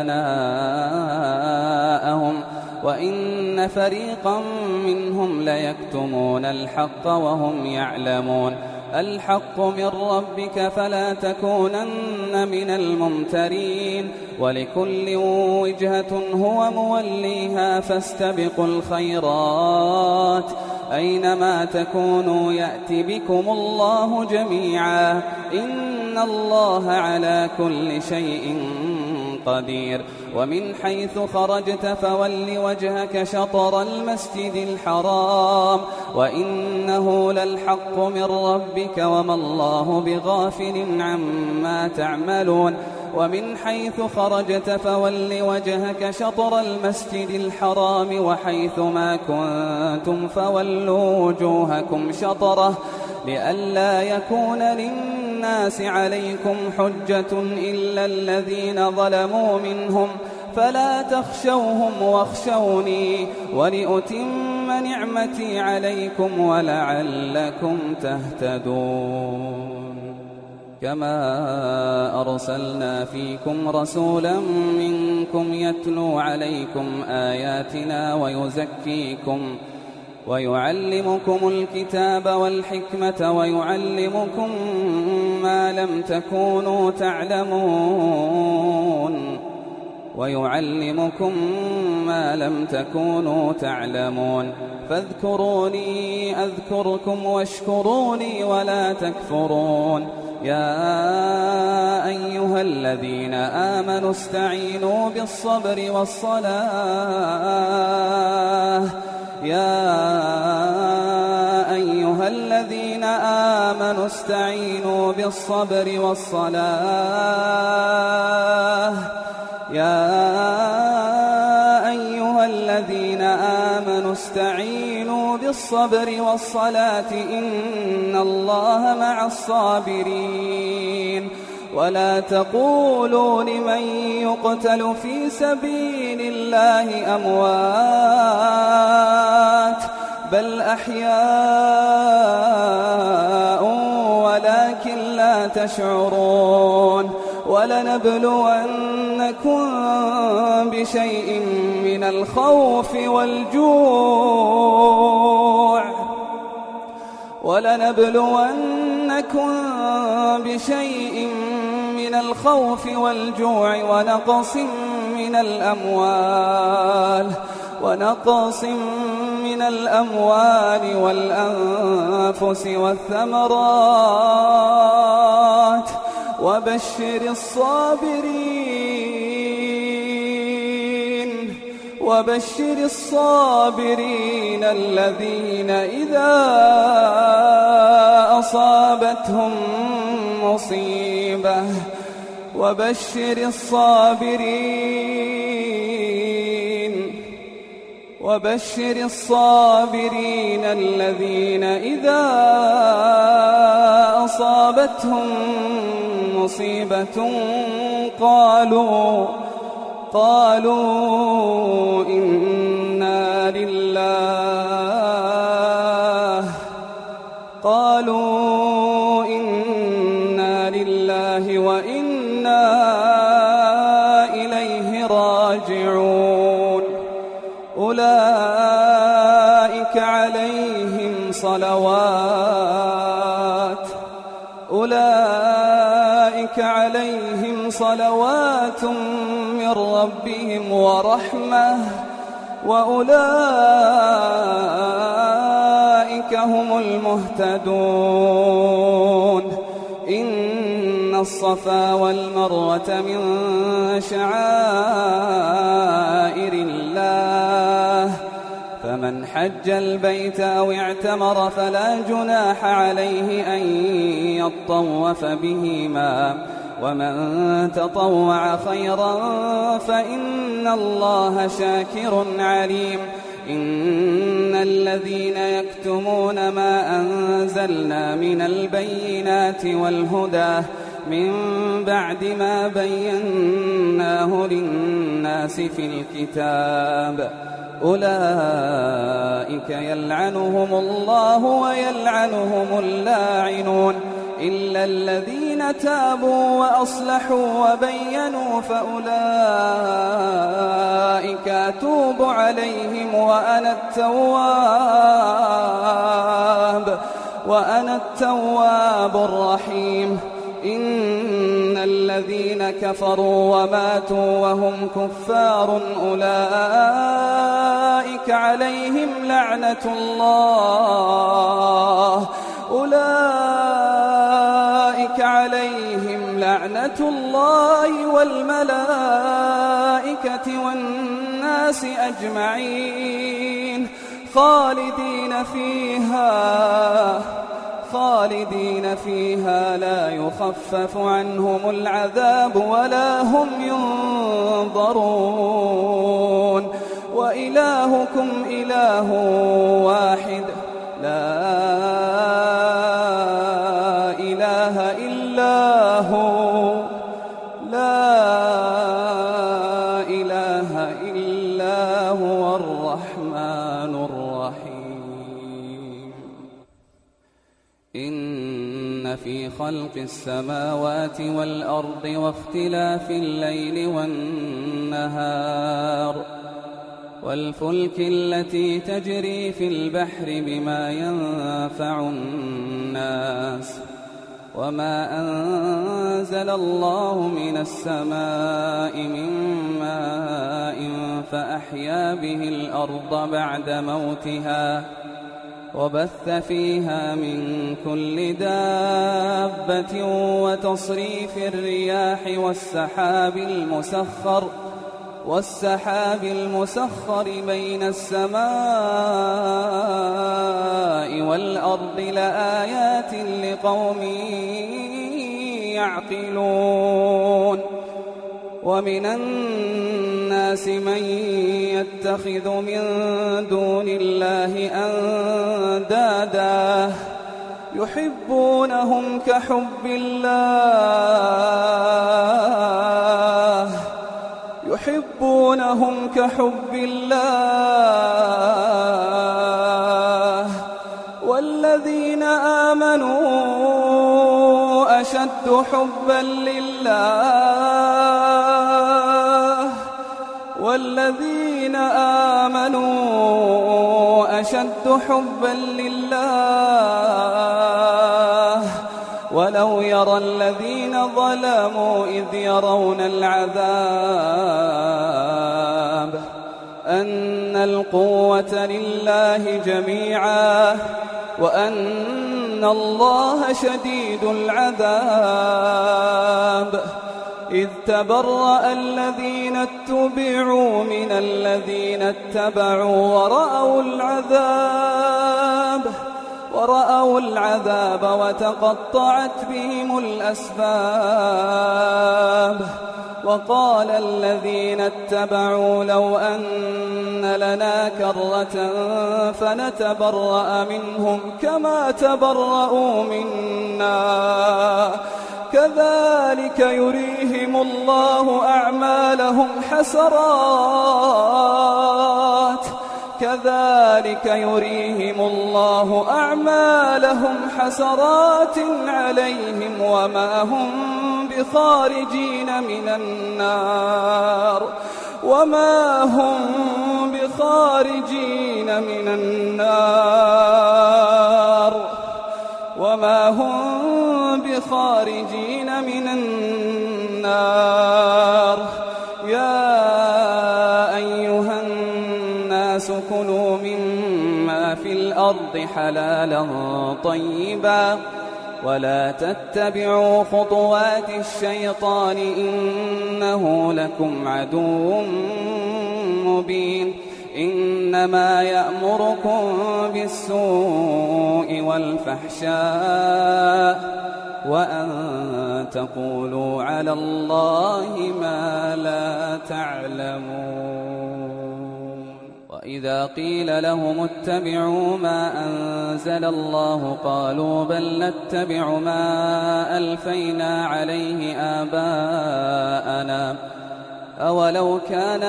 أبناءهم وإن فريقا منهم ليكتمون الحق وهم يعلمون الحق من ربك فلا تكونن من الممترين ولكل وجهة هو موليها فاستبقوا الخيرات أينما تكونوا يأتي بكم الله جميعا إن الله على كل شيء قدير ومن حيث خرجت فول وجهك شطر المسجد الحرام وإنه للحق من ربك وما الله بغافل عما تعملون ومن حيث خرجت فول وجهك شطر المسجد الحرام وحيث ما كنتم فولوا وجوهكم شطره لئلا يكون للناس عليكم حجة إلا الذين ظلموا منهم فلا تخشوهم واخشوني ولأتم نعمتي عليكم ولعلكم تهتدون كما أرسلنا فيكم رسولا منكم يتلو عليكم آياتنا ويزكيكم ويعلمكم الكتاب والحكمة ويعلمكم ما لم تكونوا تعلمون ويعلمكم ما لم تكونوا تعلمون فاذكروني أذكركم واشكروني ولا تكفرون يا أيها الذين آمنوا استعينوا بالصبر والصلاة يا أيها الذين آمنوا استعينوا بالصبر والصلاة يا أيها الذين آمنوا استعينوا بالصبر والصلاة إن الله مع الصابرين ولا تقولوا لمن يقتل في سبيل الله أموات بل أحياء ولكن لا تشعرون ولنبلونكم بشيء من الخوف والجوع ولنبلونكم بشيء من الخوف والجوع ونقص من الأموال ونقص من الأموال والأنفس والثمرات وبشر الصابرين وبشر الصابرين الذين إذا أصابتهم مصيبة وبشر الصابرين وبشر الصابرين الذين إذا أصابتهم مصيبة قالوا قالوا إنا لله قالوا إنا لله وإنا إليه راجعون أولئك عليهم صلوات أولئك عليهم صلوات من ربهم ورحمة وأولئك هم المهتدون إن الصفا والمروة من شعائر الله فمن حج البيت أو اعتمر فلا جناح عليه أن يطوف بهما ومن تطوع خيرا فإن الله شاكر عليم إن الذين يكتمون ما أنزلنا من البينات والهدى من بعد ما بيناه للناس في الكتاب أولئك يلعنهم الله ويلعنهم اللاعنون إلا الذين تابوا وأصلحوا وبينوا فأولئك أتوب عليهم وأنا التواب وأنا التواب الرحيم إن الذين كفروا وماتوا وهم كفار أولئك عليهم لعنة الله أولئك عليهم لعنة الله والملائكة والناس أجمعين خالدين فيها خالدين فيها لا يخفف عنهم العذاب ولا هم ينظرون وإلهكم إله واحد لا إله إلا هو لا إله إلا هو الرحمن الرحيم إن في خلق السماوات والأرض واختلاف الليل والنهار والفلك التي تجري في البحر بما ينفع الناس وما أنزل الله من السماء من ماء فأحيا به الأرض بعد موتها وبث فيها من كل دابة وتصريف الرياح والسحاب المسخر والسحاب المسخر بين السماء والأرض لآيات لقوم يعقلون ومن الناس من يتخذ من دون الله أندادا يحبونهم كحب الله يحبونهم كحب الله والذين آمنوا أشد حبا لله والذين آمنوا أشد حبا لله ولو يرى الذين ظلموا إذ يرون العذاب أن القوة لله جميعا وأن الله شديد العذاب إذ تبرأ الذين اتبعوا من الذين اتبعوا ورأوا العذاب ورأوا العذاب وتقطعت بهم الأسباب وقال الذين اتبعوا لو أن لنا كرة فنتبرأ منهم كما تبرؤوا منا كذلك يريهم الله أعمالهم حسرات كذلك يريهم الله أعمالهم حسرات عليهم وما هم بخارجين من النار وما هم بخارجين من النار وما هم بخارجين من النار يا أيها الناس كلوا مما في الأرض حلالا طيبا ولا تتبعوا خطوات الشيطان إنه لكم عدو مبين إنما يأمركم بالسوء والفحشاء وأن تقولوا على الله ما لا تعلمون وإذا قيل لهم اتبعوا ما أنزل الله قالوا بل نتبع ما ألفينا عليه آباءنا أولو كان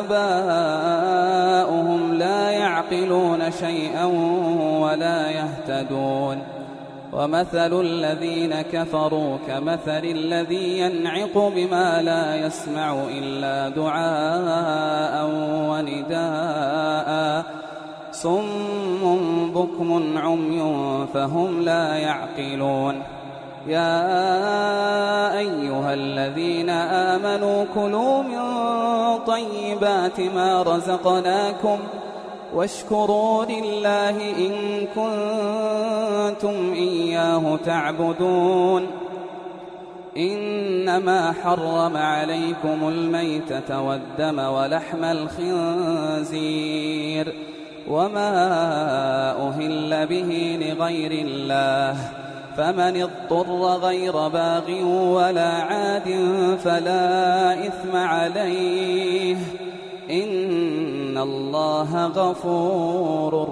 آباؤهم لا يعقلون شيئا ولا يهتدون ومثل الذين كفروا كمثل الذي ينعق بما لا يسمع إلا دعاء ونداء صم بكم عمي فهم لا يعقلون يا أيها الذين آمنوا كلوا من طيبات ما رزقناكم واشكروا لله إن كنتم إياه تعبدون إنما حرم عليكم الميتة والدم ولحم الخنزير وما أهل به لغير الله فمن اضطر غير باغ ولا عاد فلا إثم عليه إن الله غفور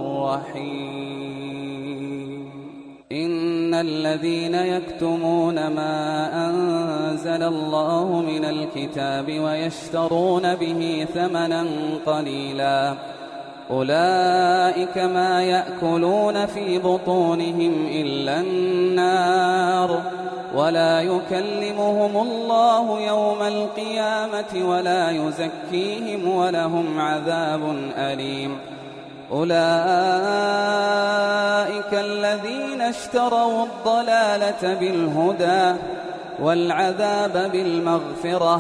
رحيم إن الذين يكتمون ما أنزل الله من الكتاب ويشترون به ثمنا قليلا أولئك ما يأكلون في بطونهم إلا النار ولا يكلمهم الله يوم القيامة ولا يزكيهم ولهم عذاب أليم أولئك الذين اشتروا الضلالة بالهدى والعذاب بالمغفرة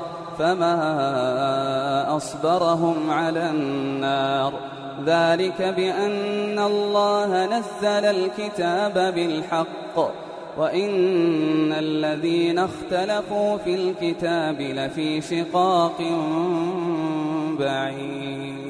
فما أصبرهم على النار ذلك بأن الله نزل الكتاب بالحق وإن الذين اختلفوا في الكتاب لفي شقاق بعيد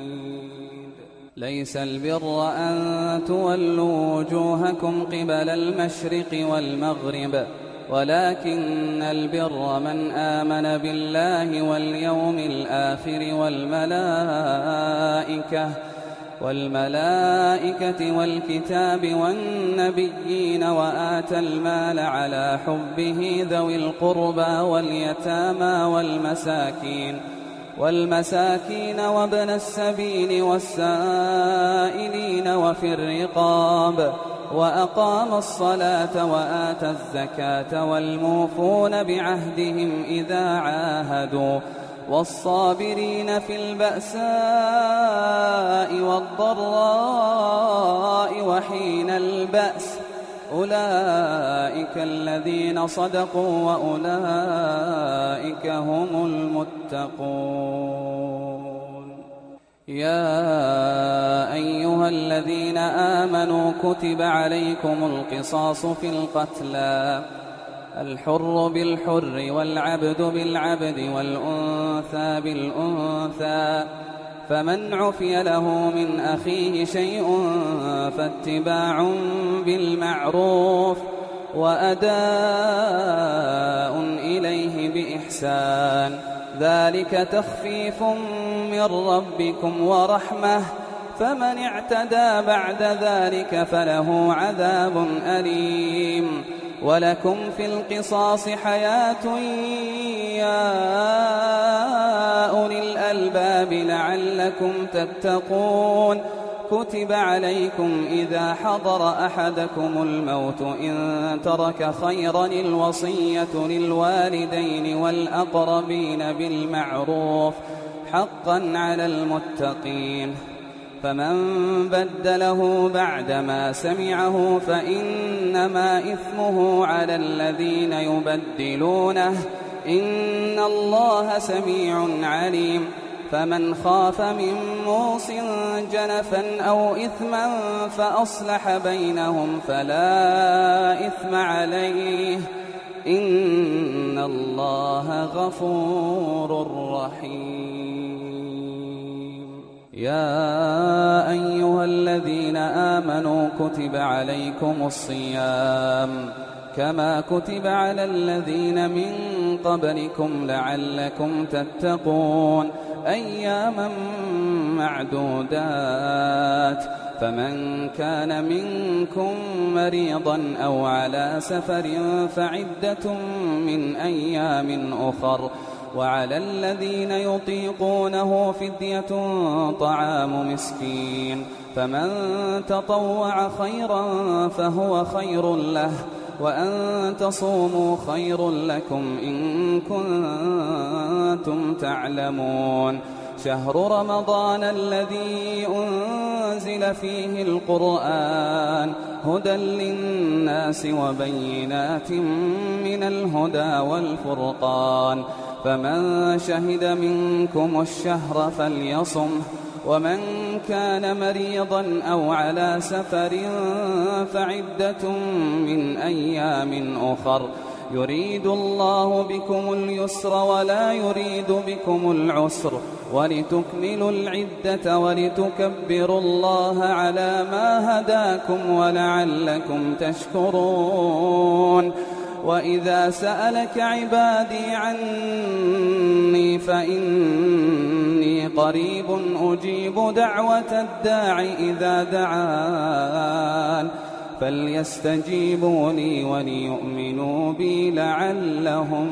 ليس البر أن تولوا وجوهكم قبل المشرق والمغرب ولكن البر من آمن بالله واليوم الآخر والملائكة والملائكة والكتاب والنبيين وآتى المال على حبه ذوي القربى واليتامى والمساكين والمساكين وابن السبيل والسائلين وفي الرقاب وأقام الصلاة وآتى الزكاة والموفون بعهدهم إذا عاهدوا والصابرين في البأساء والضراء وحين البأس أولئك الذين صدقوا وأولئك هم المتقون يا أيها الذين آمنوا كتب عليكم القصاص في القتلى الحر بالحر والعبد بالعبد والأنثى بالأنثى فمن عفي له من أخيه شيء فاتباع بالمعروف وأداء إليه بإحسان الإحسان ذلك تخفيف من ربكم ورحمة فمن اعتدى بعد ذلك فله عذاب أليم ولكم في القصاص حياة يا أولي الألباب لعلكم تتقون كتب عليكم إذا حضر أحدكم الموت إن ترك خيرا الوصية للوالدين والأقربين بالمعروف حقا على المتقين فمن بدله بعدما سمعه فإنما إثمه على الذين يبدلونه إن الله سميع عليم فمن خاف من موص جنفا أو إثما فأصلح بينهم فلا إثم عليه إن الله غفور رحيم يا أيها الذين آمنوا كتب عليكم الصيام كما كتب على الذين من قبلكم لعلكم تتقون أياما معدودات فمن كان منكم مريضا أو على سفر فعدة من أيام أخر وعلى الذين يطيقونه فدية طعام مسكين فمن تطوع خيرا فهو خير له وأن تصوموا خير لكم إن كنتم تعلمون شهر رمضان الذي أنزل فيه القرآن هدى للناس وبينات من الهدى والفرقان فمن شهد منكم الشهر فليصم ومن كان مريضا أو على سفر فعدة من أيام أخر يريد الله بكم اليسر ولا يريد بكم العسر ولتكملوا العدة ولتكبروا الله على ما هداكم ولعلكم تشكرون وإذا سألك عبادي عني فإني قريب أجيب دعوة الداع إذا دعان فليستجيبوا لي وليؤمنوا بي لعلهم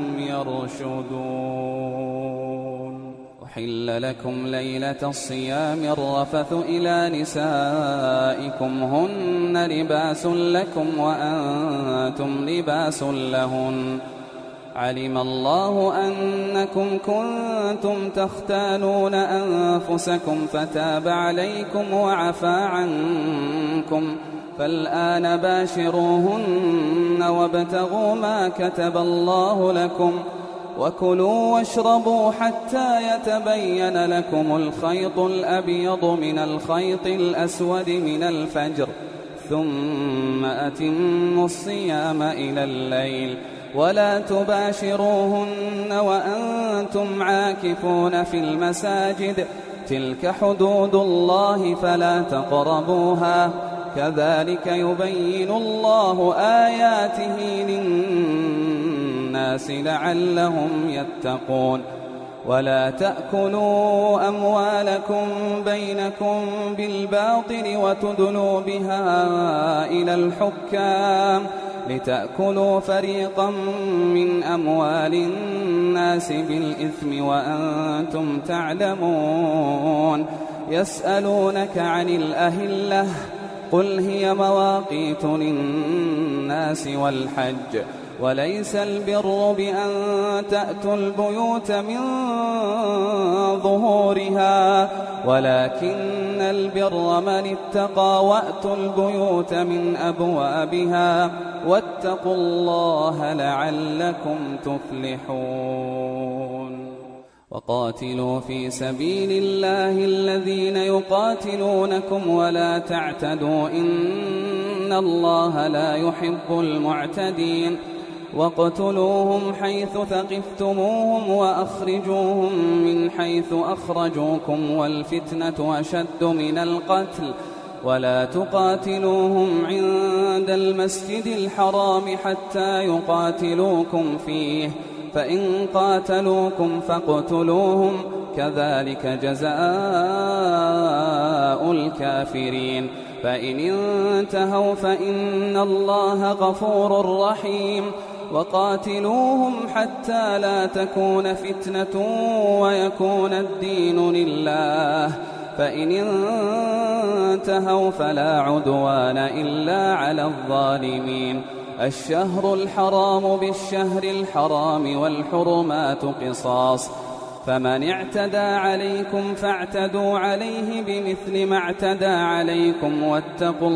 يرشدون أحل لكم ليلة الصيام الرفث إلى نسائكم هن لباس لكم وأنتم لباس لهن علم الله أنكم كنتم تختانون أنفسكم فتاب عليكم وعفى عنكم فالآن باشروهن وابتغوا ما كتب الله لكم وكلوا واشربوا حتى يتبين لكم الخيط الأبيض من الخيط الأسود من الفجر ثم أتموا الصيام إلى الليل ولا تباشروهن وأنتم عاكفون في المساجد تلك حدود الله فلا تقربوها كذلك يبين الله آياته للناس لعلهم يتقون ولا تأكلوا أموالكم بينكم بالباطل وتدلوا بها إلى الحكام لتأكلوا فريقا من أموال الناس بالإثم وأنتم تعلمون يسألونك عن الأهلة قل هي مواقيت للناس والحج وليس البر بأن تأتوا البيوت من ظهورها ولكن البر من اتقى وأتوا البيوت من أبوابها واتقوا الله لعلكم تفلحون وقاتلوا في سبيل الله الذين يقاتلونكم ولا تعتدوا إن الله لا يحب المعتدين واقتلوهم حيث ثقفتموهم وأخرجوهم من حيث أخرجوكم والفتنة أشد من القتل ولا تقاتلوهم عند المسجد الحرام حتى يقاتلوكم فيه فإن قاتلوكم فاقتلوهم كذلك جزاء الكافرين فإن انتهوا فإن الله غفور رحيم وقاتلوهم حتى لا تكون فتنة ويكون الدين لله فإن انتهوا فلا عدوان إلا على الظالمين الشهر الحرام بالشهر الحرام والحرمات قصاص فمن اعتدى عليكم فاعتدوا عليه بمثل ما اعتدى عليكم واتقوا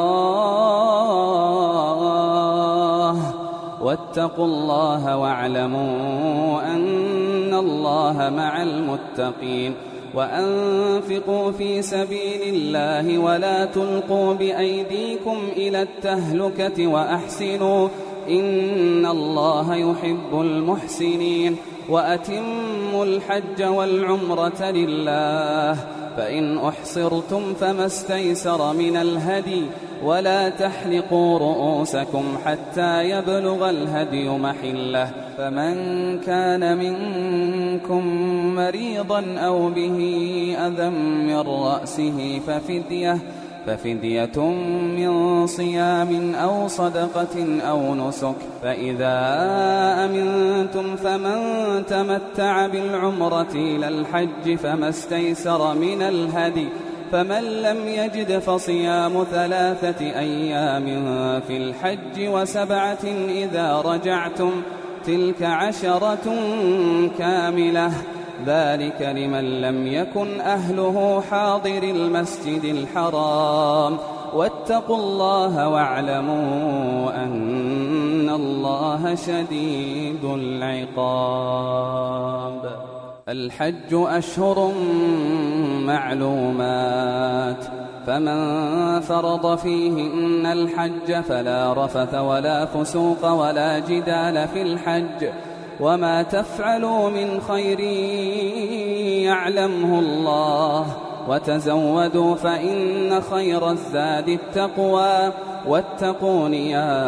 الله واتقوا الله واعلموا أن الله مع المتقين وأنفقوا في سبيل الله ولا تلقوا بأيديكم إلى التهلكة وأحسنوا إن الله يحب المحسنين وأتموا الحج والعمرة لله فإن أحصرتم فما استيسر من الهدي ولا تحلقوا رؤوسكم حتى يبلغ الهدي محله فمن كان منكم مريضا أو به أذى من رأسه ففدية ففدية من صيام أو صدقة أو نسك فإذا أمنتم فمن تمتع بالعمرة إلى الحج فما استيسر من الهدي فمن لم يجد فصيام ثلاثة أيام في الحج وسبعة إذا رجعتم تلك عشرة كاملة ذلك لمن لم يكن أهله حاضر المسجد الحرام واتقوا الله واعلموا أن الله شديد العقاب الحج أشهر معلومات فمن فرض فيهن الحج فلا رفث ولا فسوق ولا جدال في الحج وما تفعلوا من خير يعلمه الله وتزودوا فإن خير الزاد التقوى واتقون يا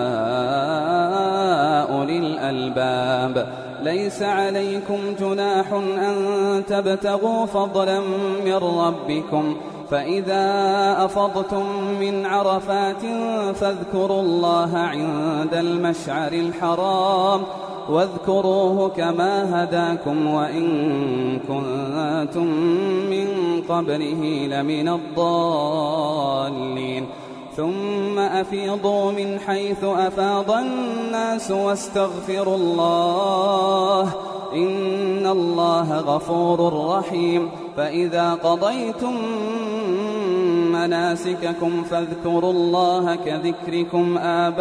أولي الألباب ليس عليكم جناح أن تبتغوا فضلا من ربكم فإذا أفضتم من عرفات فاذكروا الله عند المشعر الحرام واذكروه كما هداكم وإن كنتم من قبله لمن الضالين ثم أفيضوا من حيث أفاض الناس واستغفروا الله إن الله غفور رحيم فإذا قضيتم مناسككم فاذكروا الله كذكركم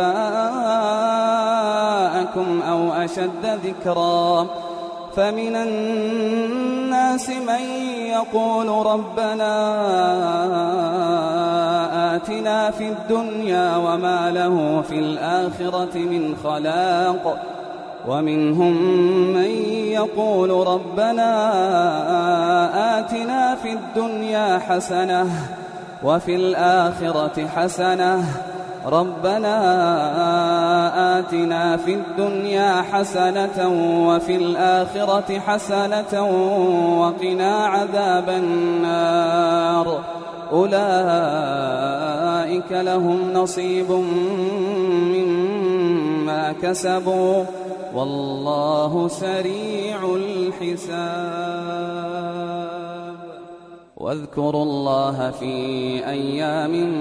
آباءكم أو أشد ذكرا فمن الناس من يقول ربنا آتنا في الدنيا وما له في الآخرة من خلاق ومنهم من يقول ربنا آتنا في الدنيا حسنة وفي الآخرة حسنة ربنا آتنا في الدنيا حسنة وفي الآخرة حسنة وقنا عذاب النار أولئك لهم نصيب مما كسبوا والله سريع الحساب واذكروا الله في أيام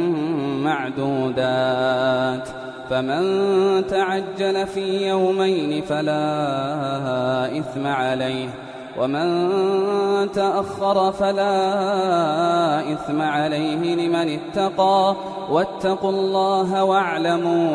معدودات فمن تعجل في يومين فلا إثم عليه ومن تأخر فلا إثم عليه لمن اتقى واتقوا الله واعلموا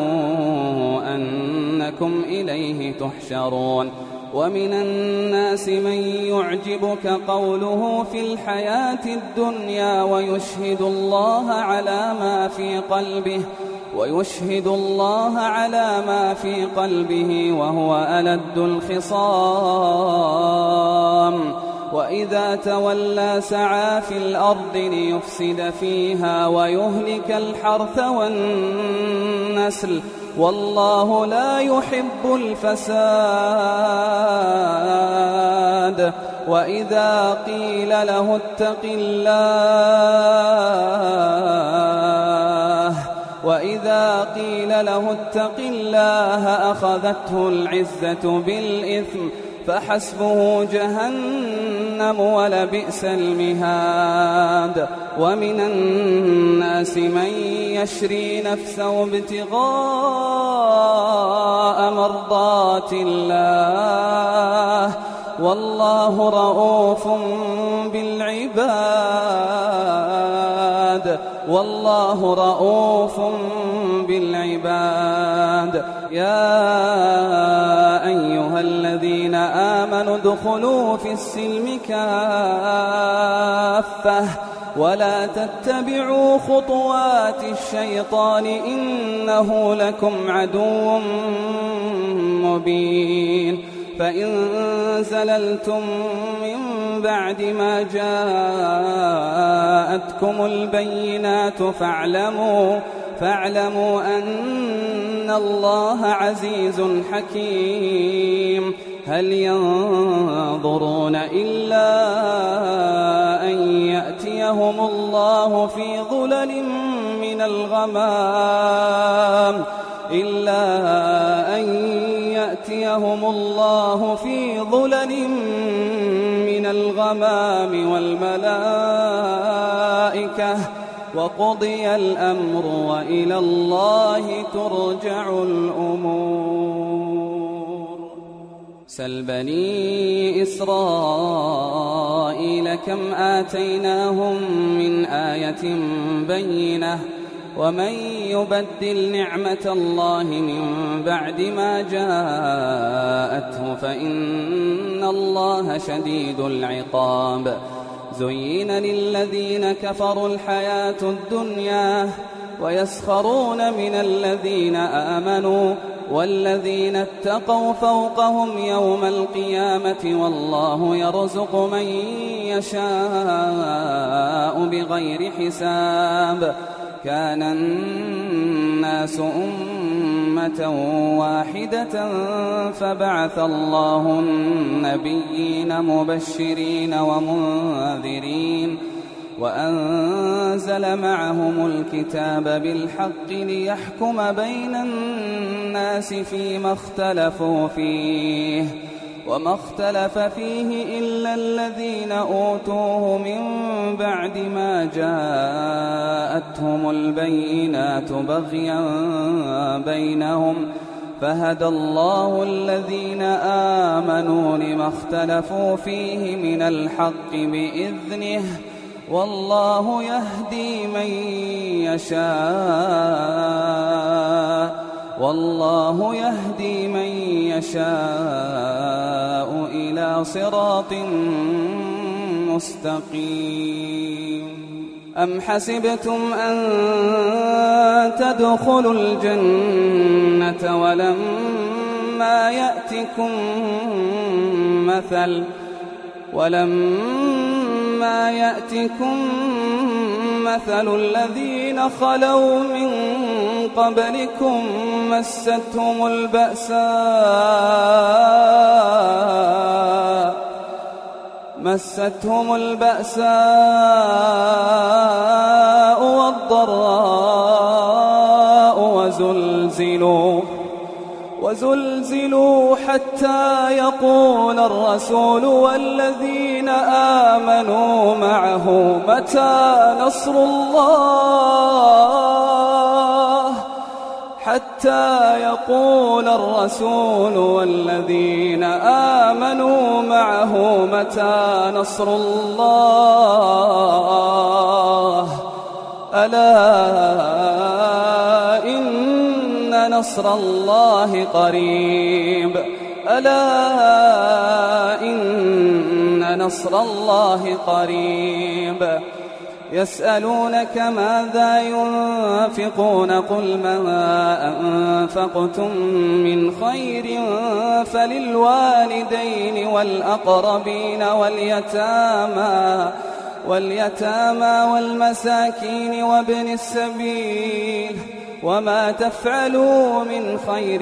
أنكم إليه تحشرون ومن الناس من يعجبك قوله في الحياة الدنيا ويشهد الله على ما في قلبه ويشهد الله على ما في قلبه وهو ألد الخصام وإذا تولى سعى في الأرض ليفسد فيها ويهلك الحرث والنسل والله لا يحب الفساد. وإذا قيل له اتق الله وإذا قيل له اتق الله أخذته العزة بالإثم فحسبه جهنم ولبئس المهاد. ومن الناس من يشري نفسه ابتغاء مرضات الله والله رؤوف بالعباد والله رؤوف بالعباد. يا أيها الذين آمنوا ادخلوا في السلم كافة ولا تتبعوا خطوات الشيطان إنه لكم عدو مبين. فإن زللتم من بعد ما جاءتكم البينات فاعلموا فاعلموا أن الله عزيز حكيم. هل ينظرون إلا أن يأتيهم الله في ظلل من الغمام إلا أن يأتيهم الله في ظلل من الغمام والملائكة وقضي الأمر وإلى الله ترجع الأمور. سل بني إسرائيل كم آتيناهم من آية بينة ومن يبدل نعمة الله من بعد ما جاءته فإن الله شديد العقاب. زين للذين كفروا الحياة الدنيا ويسخرون من الذين آمنوا والذين اتقوا فوقهم يوم القيامة والله يرزق من يشاء بغير حساب. كان الناس أمة واحدة فبعث الله النبيين مبشرين ومنذرين وأنزل معهم الكتاب بالحق ليحكم بين الناس فيما اختلفوا فيه وما اختلف فيه إلا الذين أوتوه من بعد ما جاءتهم البينات بغيا بينهم فهدى الله الذين آمنوا لما اختلفوا فيه من الحق بإذنه والله يهدي من يشاء والله يهدي من يشاء إلى صراط مستقيم. أم حسبتم أن تدخلوا الجنة ولما يأتكم مثل ولما يأتكم مثل الذين خلوا من قبلكم مستهم البأساء مستهم البأساء والضراء وزلزلوا وزلزلوا حتى يقول الرسول والذين آمنوا معه متى نصر الله حتى يقول الرسول والذين آمنوا معه متى نصر الله ألا إن نصر الله قريب ألا إن نصر الله قريب يسألونك ماذا ينفقون قل ما أنفقتم من خير فللوالدين والأقربين واليتامى واليتامى والمساكين وابن السبيل وما تفعلوا من خير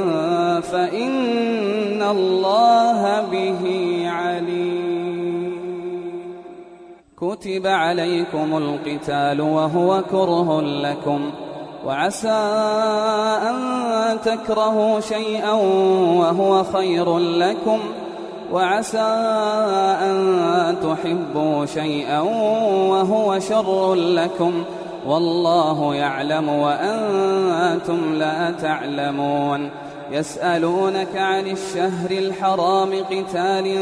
فإن الله به عليم. كتب عليكم القتال وهو كره لكم وعسى أن تكرهوا شيئا وهو خير لكم وعسى أن تحبوا شيئا وهو شر لكم والله يعلم وأنتم لا تعلمون. يسألونك عن الشهر الحرام قتال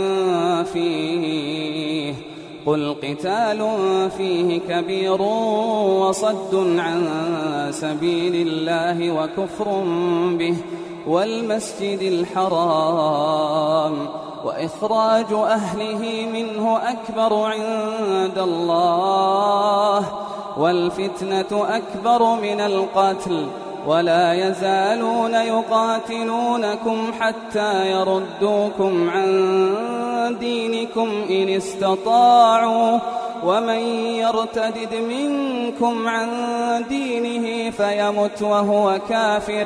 فيه قل قتال فيه كبير وصد عن سبيل الله وكفر به والمسجد الحرام وإخراج أهله منه أكبر عند الله والفتنة أكبر من القتل ولا يزالون يقاتلونكم حتى يردوكم عن دينكم إن استطاعوا ومن يرتدد منكم عن دينه فيمت وهو كافر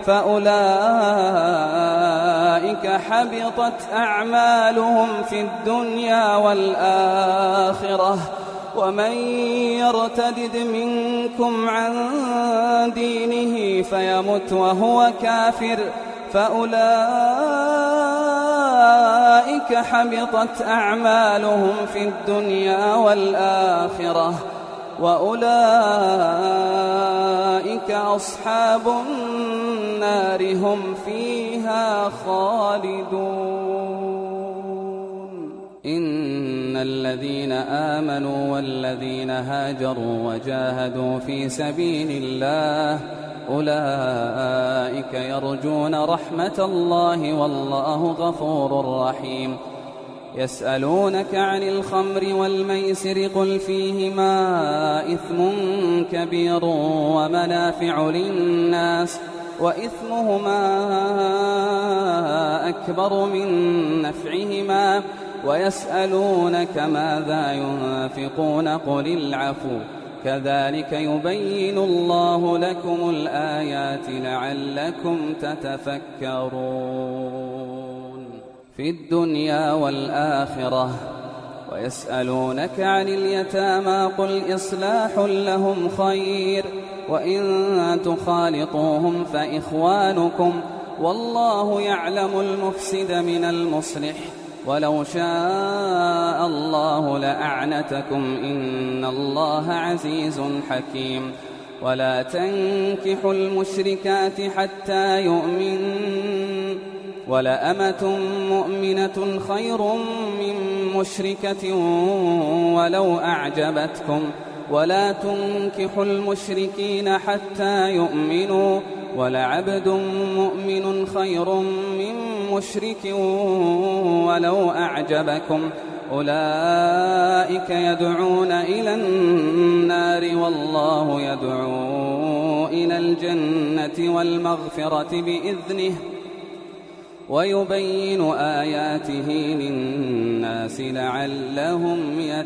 فأولئك حبطت أعمالهم في الدنيا والآخرة ومن يرتدد منكم عن دينه فيمت وهو كافر فأولئك حبطت أعمالهم في الدنيا والآخرة وأولئك أصحاب النار هم فيها خالدون. إن الذين آمنوا والذين هاجروا وجاهدوا في سبيل الله أولئك يرجون رحمة الله والله غفور رحيم. يسألونك عن الخمر والميسر قل فيهما إثم كبير ومنافع للناس وإثمهما أكبر من نفعهما ويسألونك ماذا ينفقون قل العفو كذلك يبين الله لكم الآيات لعلكم تتفكرون في الدنيا والآخرة. ويسألونك عن اليتامى قل إصلاح لهم خير وإن تخالطوهم فإخوانكم والله يعلم المفسد من المصلح ولو شاء الله لأعنتكم إن الله عزيز حكيم. ولا تنكحوا المشركات حتى يؤمن ولأمة مؤمنة خير من مشركة ولو أعجبتكم ولا تنكحوا المشركين حتى يؤمنوا ولعبد مؤمن خير من مشرك ولو أعجبكم أولئك يدعون إلى النار والله يدعو إلى الجنة والمغفرة بإذنه ويبين آياته للناس لعلهم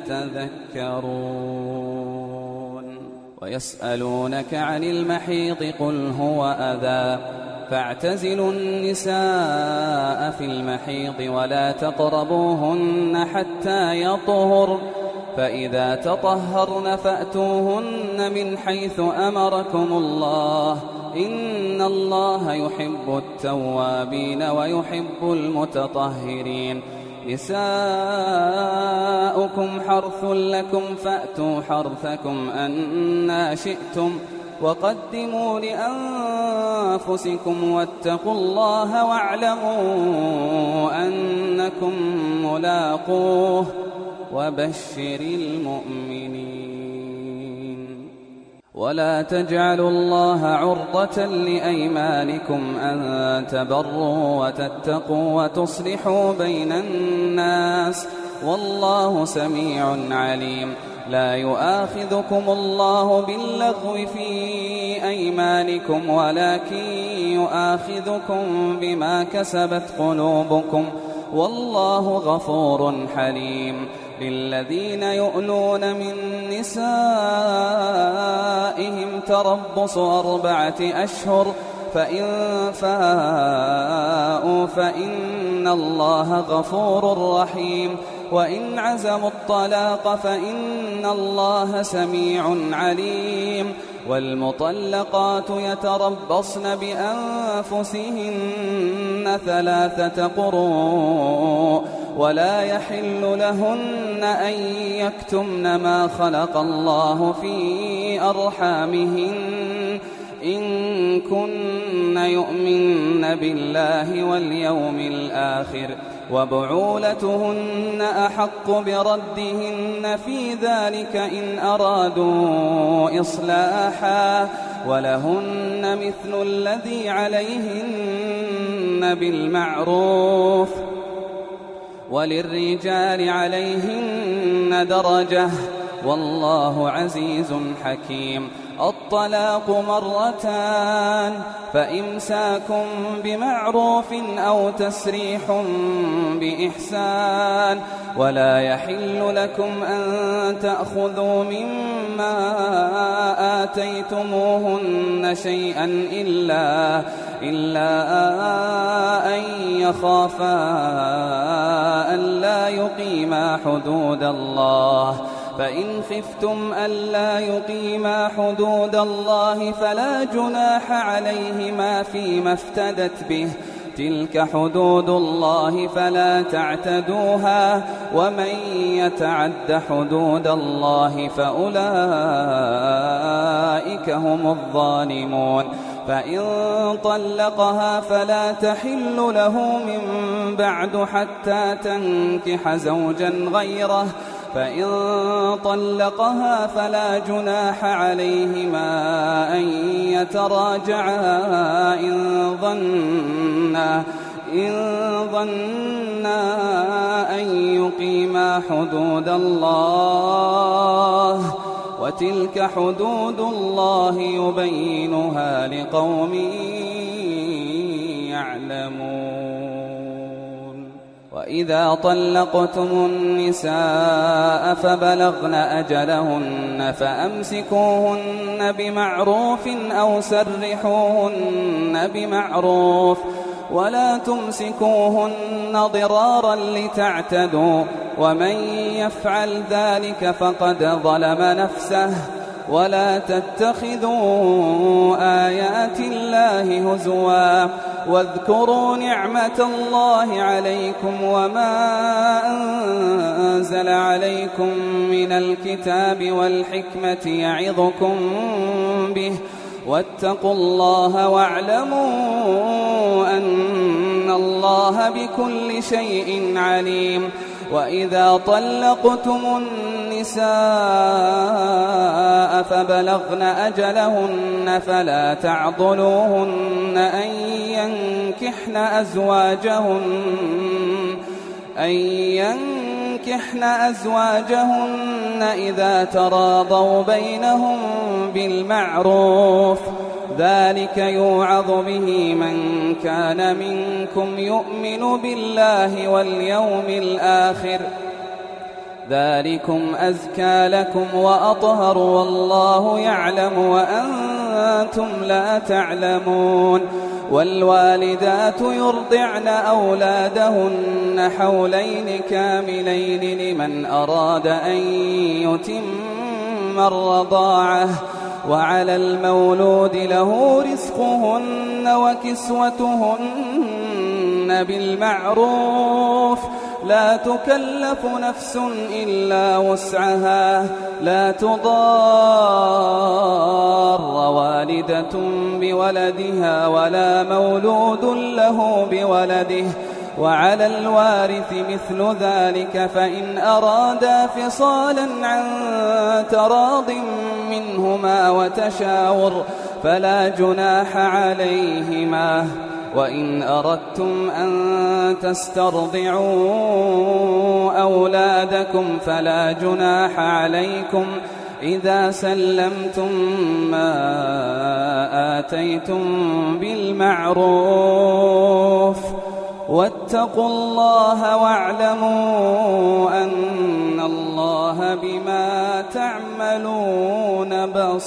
يتذكرون. ويسألونك عن المحيض قل هو أذى فاعتزلوا النساء في المحيض ولا تقربوهن حتى يطهر فإذا تطهرن فأتوهن من حيث أمركم الله إن الله يحب التوابين ويحب المتطهرين. نساؤكم حرث لكم فأتوا حرثكم أنى شئتم وقدموا لأنفسكم واتقوا الله واعلموا أنكم ملاقوه وبشر المؤمنين. ولا تجعلوا الله عرضة لأيمانكم أن تبروا وتتقوا وتصلحوا بين الناس والله سميع عليم. لا يؤاخذكم الله باللغو في أيمانكم ولكن يؤاخذكم بما كسبت قلوبكم والله غفور حليم. للذين يؤلون من نسائهم تربص أربعة أشهر فإن فاءوا فإن الله غفور رحيم. وإن عزموا الطلاق فإن الله سميع عليم. والمطلقات يتربصن بأنفسهن ثلاثة قروء ولا يحل لهن أن يكتمن ما خلق الله في أرحامهن إن كن يؤمن بالله واليوم الآخر وبعولتهن أحق بردهن في ذلك إن أرادوا إصلاحا ولهن مثل الذي عليهن بالمعروف وللرجال عليهن درجة والله عزيز حكيم. الطلاق مرتان فإمساك بمعروف أو تسريح بإحسان ولا يحل لكم أن تأخذوا مما آتيتموهن شيئا إلا, إلا أن يخافا ألا يقيما حدود الله فإن خفتم ألا يقيما حدود الله فلا جناح عليهما فيما افتدت به تلك حدود الله فلا تعتدوها ومن يتعد حدود الله فأولئك هم الظالمون. فإن طلقها فلا تحل له من بعد حتى تنكح زوجا غيره فإن طلقها فلا جناح عليهما أن يتراجعا إن ظنا إن ظنا أن يقيما حدود الله وتلك حدود الله يبينها لقوم يعلمون. وإذا طلقتم النساء فبلغن أجلهن فأمسكوهن بمعروف أو سرحوهن بمعروف ولا تمسكوهن ضرارا لتعتدوا ومن يفعل ذلك فقد ظلم نفسه. ولا تتخذوا آيات الله هزوا واذكروا نعمة الله عليكم وما أنزل عليكم من الكتاب والحكمة يعظكم به واتقوا الله واعلموا أن الله بكل شيء عليم. وإذا طلقتم النساء فبلغن أجلهن فلا تعضلوهن أن ينكحن أزواجهن أن ينكحن أزواجهن إذا تراضوا بينهم بالمعروف ذلك يوعظ به من كان منكم يؤمن بالله واليوم الآخر ذلكم أزكى لكم وأطهر والله يعلم وأنتم لا تعلمون. والوالدات يرضعن أولادهن حولين كاملين لمن أراد أن يتم الرضاعة وعلى المولود له رزقهن وكسوتهن بالمعروف لا تكلف نفس إلا وسعها لا تضار والدة بولدها ولا مولود له بولده وعلى الوارث مثل ذلك فإن أرادا فصالا عن تراض منهما وتشاور فلا جناح عليهما. وإن أردتم أن تسترضعوا أولادكم فلا جناح عليكم إذا سلمتم ما آتيتم بالمعروف واتقوا الله واعلموا أن الله بما تعملون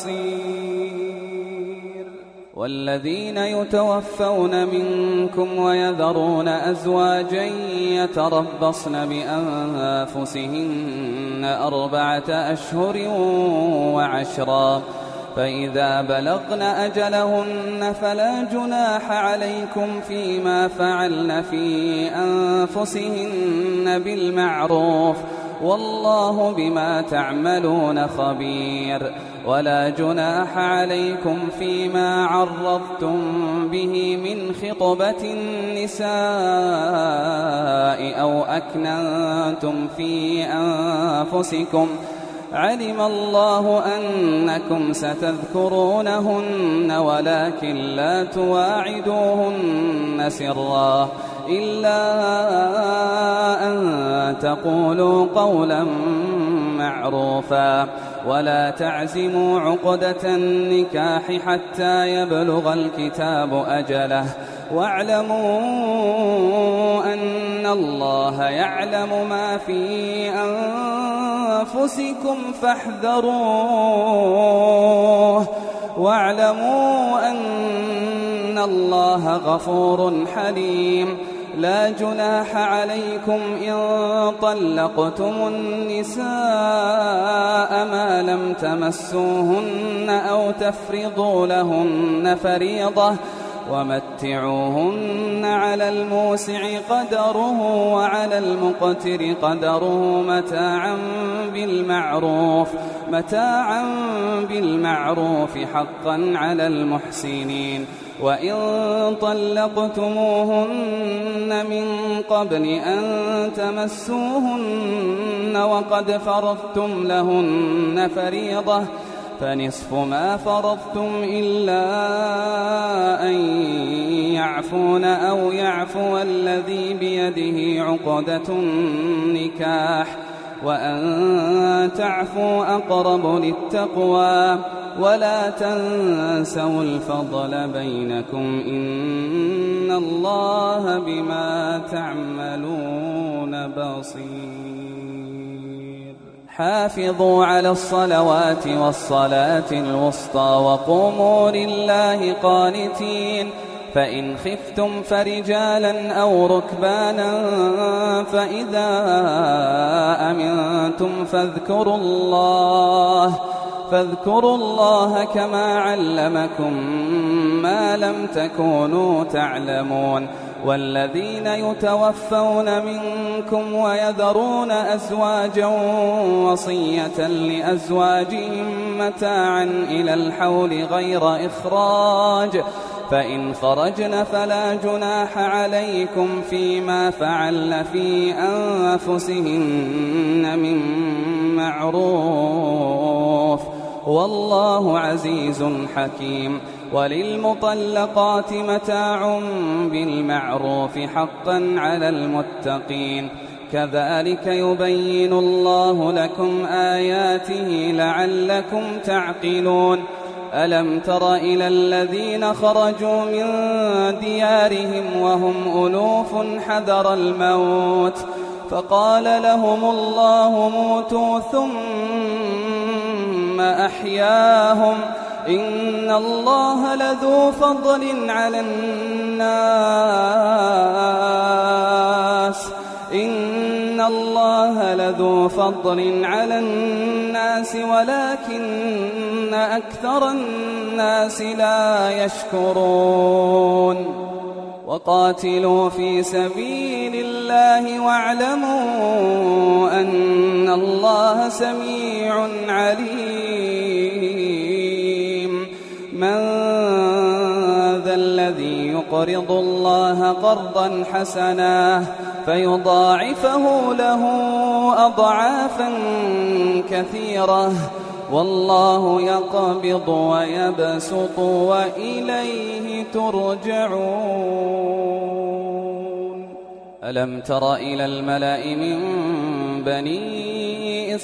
بصير. والذين يتوفون منكم ويذرون أزواجا يتربصن بأنفسهن أربعة أشهر وعشرا فإذا بلغن أجلهن فلا جناح عليكم فيما فعلن في أنفسهن بالمعروف والله بما تعملون خبير. ولا جناح عليكم فيما عرضتم به من خطبة النساء أو أكننتم في أنفسكم علم الله أنكم ستذكرونهن ولكن لا تواعدوهن سرا إلا أن تقولوا قولا معروفا ولا تعزموا عقدة النكاح حتى يبلغ الكتاب أجله واعلموا أن الله يعلم ما في أنفسكم فاحذروه واعلموا أن الله غفور حليم. لا جناح عليكم إن طلقتم النساء ما لم تمسوهن أو تفرضوا لهن فريضة ومتعوهن على الموسع قدره وعلى المقتر قدره متاعا بالمعروف متاعا بالمعروف حقا على المحسنين. وإن طلقتموهن من قبل أن تمسوهن وقد فرضتم لهن فريضة فنصف ما فرضتم إلا أن يعفون أو يعفو الذي بيده عقدة النكاح وأن تعفوا أقرب للتقوى ولا تنسوا الفضل بينكم إن الله بما تعملون بصير. حافظوا على الصلوات والصلاة الوسطى وقوموا لله قانتين. فإن خفتم فرجالا أو ركبانا فإذا أمنتم فاذكروا الله فاذكروا الله كما علمكم ما لم تكونوا تعلمون. والذين يتوفون منكم ويذرون أزواجا وصية لأزواجهم متاعا إلى الحول غير إخراج فإن خرجن فلا جناح عليكم فيما فعلن في أنفسهن من معروف والله عزيز حكيم. وللمطلقات متاع بالمعروف حقا على المتقين. كذلك يبين الله لكم آياته لعلكم تعقلون. ألم تر إلى الذين خرجوا من ديارهم وهم ألوف حذر الموت فقال لهم الله موتوا ثم أحياهم إن الله لذو فضل على الناس إن الله لذو فضل على الناس ولكن أكثر الناس لا يشكرون. وقاتلوا في سبيل الله واعلموا أن الله سميع عليم. من ذا الذي يقرض الله قرضا حسنا فيضاعفه له أضعافا كثيرة والله يقبض ويبسط وإليه ترجعون ألم تر إلى الملأ من بني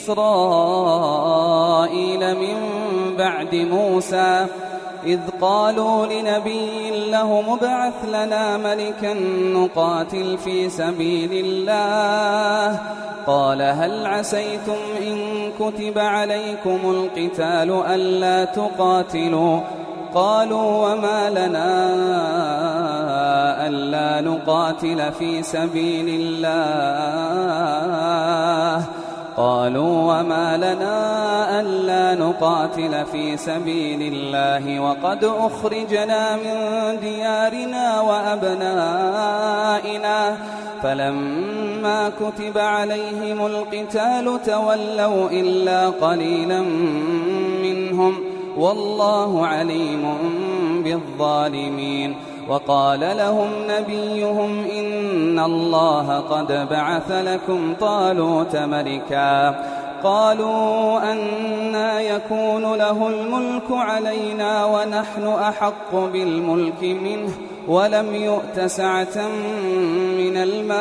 إسرائيل من بعد موسى إذ قالوا لنبي له ابعث لنا ملكا نقاتل في سبيل الله قال هل عسيتم إن كتب عليكم القتال ألا تقاتلوا قالوا وما لنا ألا نقاتل في سبيل الله قالوا وما لنا ألا نقاتل في سبيل الله وقد أخرجنا من ديارنا وأبنائنا فلما كتب عليهم القتال تولوا إلا قليلا منهم والله عليم بالظالمين وقال لهم نبيهم إن الله قد بعث لكم طالوت ملكا قالوا أنى يكون له الملك علينا ونحن أحق بالملك منه ولم يؤت سعة من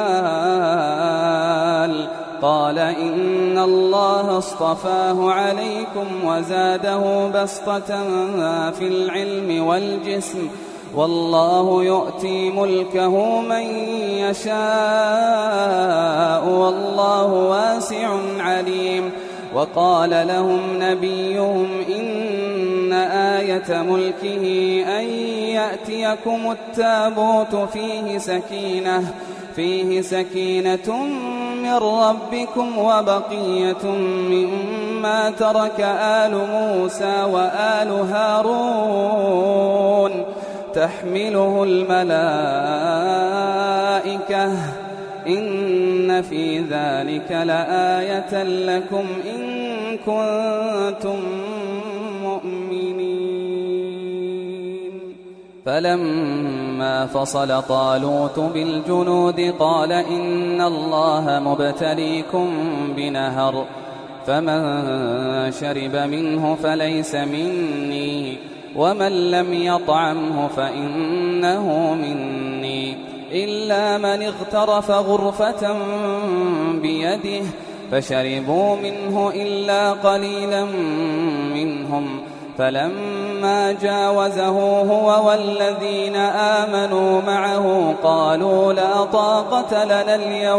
المال قال إن الله اصطفاه عليكم وزاده بسطة في العلم والجسم والله يؤتي ملكه من يشاء والله واسع عليم وقال لهم نبيهم إن آية ملكه أن يأتيكم التابوت فيه سكينة فيه سكينة من ربكم وبقية مما ترك آل موسى وآل هارون تحمله الملائكة إن في ذلك لآية لكم إن كنتم مؤمنين فلما فصل طالوت بالجنود قال إن الله مبتليكم بنهر فمن شرب منه فليس مني ومن لم يطعمه فإنه مني إلا من اغترف غرفة بيده فشربوا منه إلا قليلا منهم فلما جاوزه هو والذين آمنوا معه قالوا لا طاقة لنا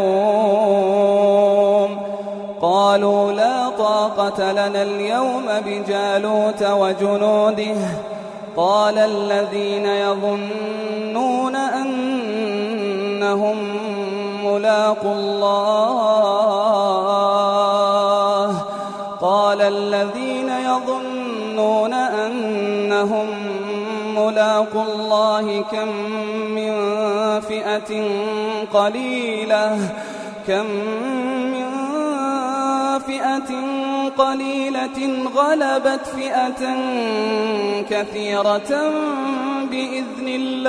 اليوم قالوا لا طاقة لنا اليوم بجالوت وجنوده قال الذين يظنون أنهم ملاقو الله قال الذين يظنون أنهم ملاقو الله كم من فئة قليلة كم من فئة قليلة غلبت فئة كثيرة بإذن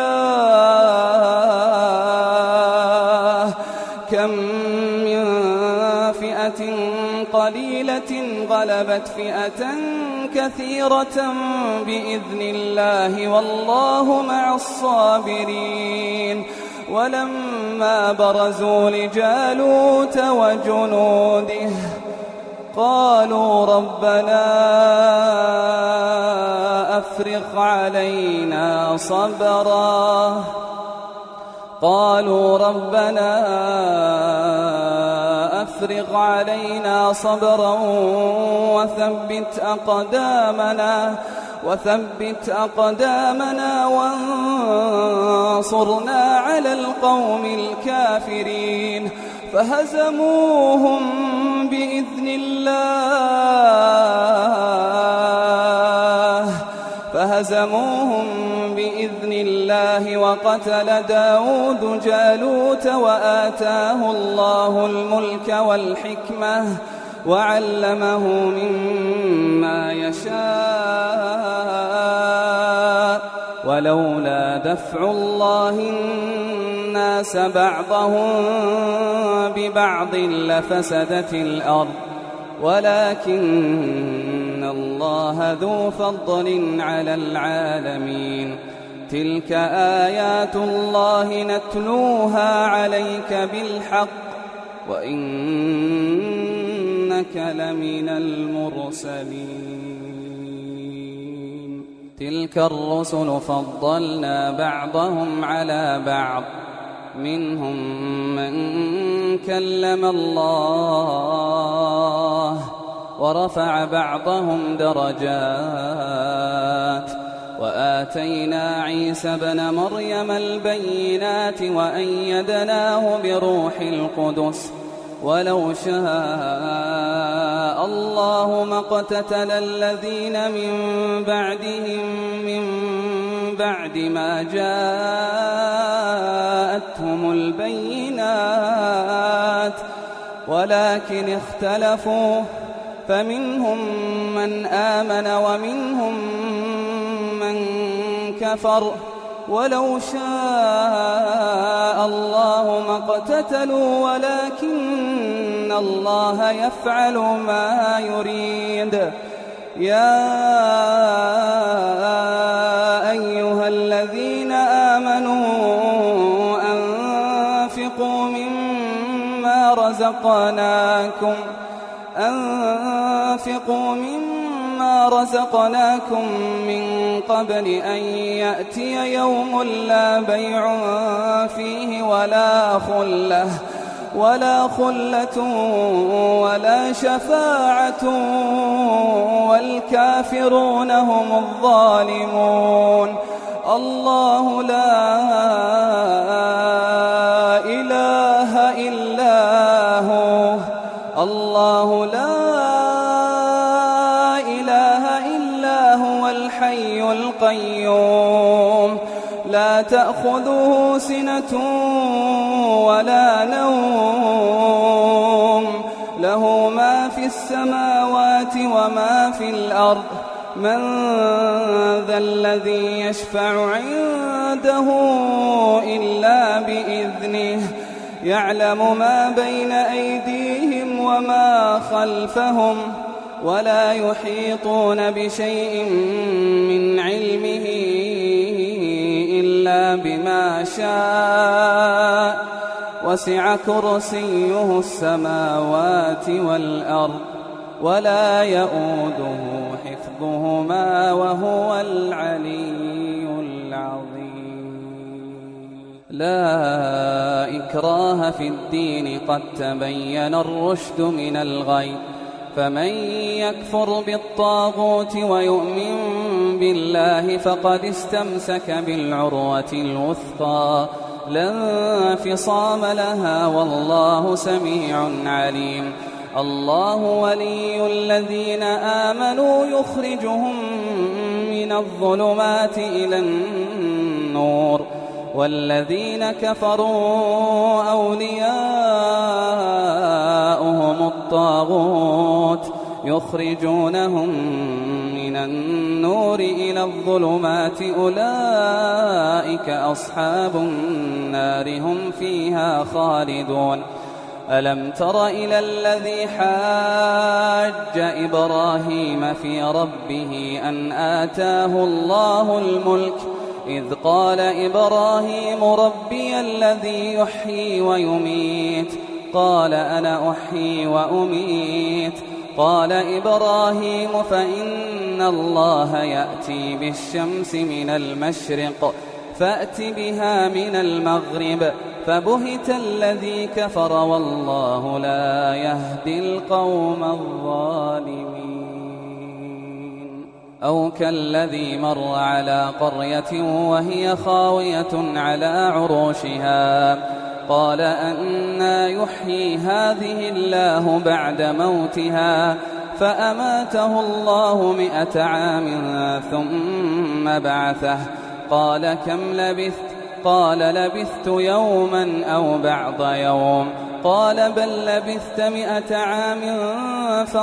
الله كم من فئة قليلة غلبت فئة كثيرة بإذن الله والله مع الصابرين ولما برزوا لجالوت وجنوده قالوا ربنا أفرغ علينا صبرا قالوا ربنا أفرغ علينا صبرا وثبت أقدامنا وثبت أقدامنا وانصرنا على القوم الكافرين فهزموهم بإذن الله فهزموهم بإذن الله وقتل داود جالوت وآتاه الله الملك والحكمة وعلمه مما يشاء ولولا دفع الله الناس بعضهم ببعض لفسدت الأرض ولكن الله الله ذو فضل على العالمين. تلك آيات الله نتلوها عليك بالحق وإنك لمن المرسلين. تلك الرسل فضلنا بعضهم على بعض، منهم من كلم الله ورفع بعضهم درجات، وآتينا عيسى ابن مريم البينات وأيدناه بروح القدس، ولو شاء الله ما اقتتل الذين من بعدهم من بعد ما جاءتهم البينات، ولكن اختلفوا فمنهم من آمن ومنهم من كفر، ولو شاء الله ما اقتتلوا ولكن الله يفعل ما يريد. يا أيها الذين آمنوا أنفقوا مما رزقناكم أنفقوا مما رزقناكم من قبل أن يأتي يوم لا بيع فيه ولا خلة ولا خلة ولا شفاعة والكافرون هم الظالمون. الله لا إله إلا هو الله لا إله إلا هو الحي القيوم، لا تأخذه سنة ولا نوم، له ما في السماوات وما في الأرض. من ذا الذي يشفع عنده إلا بإذنه، يعلم ما بين أيديهم وما خلفهم، ولا يحيطون بشيء من علمه إلا بما شاء، وسع كرسيه السماوات والأرض، ولا يؤوده حفظهما وهو العلي العظيم. لا إكراه في الدين، قد تبين الرشد من الغي، فمن يكفر بالطاغوت ويؤمن بالله فقد استمسك بالعروة الوثقى، لا انفصام لها، والله سميع عليم. الله ولي الذين آمنوا يخرجهم من الظلمات إلى النور، والذين كفروا أولياؤهم الطاغوت يخرجونهم من النور إلى الظلمات، أولئك أصحاب النار هم فيها خالدون. ألم تر إلى الذي حاج إبراهيم في ربه أن آتاه الله الملك، إذ قال إبراهيم ربي الذي يحيي ويميت، قال أنا أحيي وأميت. قال إبراهيم فإن الله يأتي بالشمس من المشرق فأت بها من المغرب، فبهت الذي كفر والله لا يهدي القوم الظالمين. أو كالذي مر على قرية وهي خاوية على عروشها، قال أنى يحيي هذه الله بعد موتها، فأماته الله مئة عام ثم بعثه، قال كم لبثت؟ قال لبثت يوما أو بعض يوم، قال بل لبثت مئة عام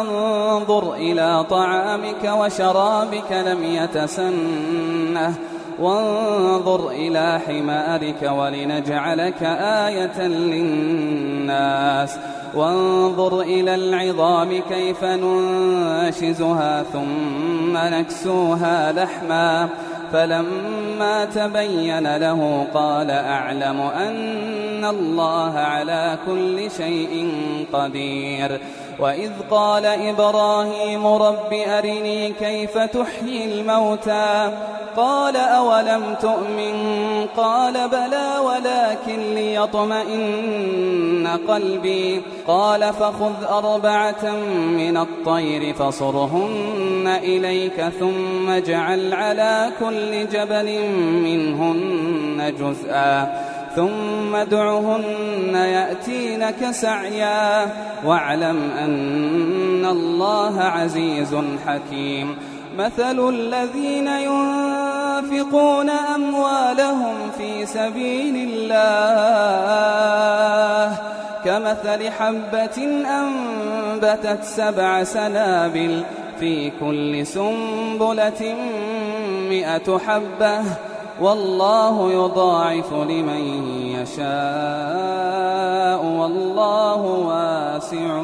فانظر إلى طعامك وشرابك لم يتسنه، وانظر إلى حمارك ولنجعلك آية للناس وانظر إلى العظام كيف ننشزها ثم نكسوها لحما فلما تبين له قال أعلم أن الله على كل شيء قدير. وإذ قال إبراهيم رب أرني كيف تحيي الموتى قال أولم تؤمن قال بلى ولكن ليطمئن قلبي قال فخذ أربعة من الطير فصرهن إليك ثم اجعل على كل جبل منهن جزءا ثم ادعهن يأتينك سعيا واعلم أن الله عزيز حكيم. مثل الذين ينفقون أموالهم في سبيل الله كمثل حبة أنبتت سبع سنابل في كل سنبلة مئة حبة والله يضاعف لمن يشاء والله واسع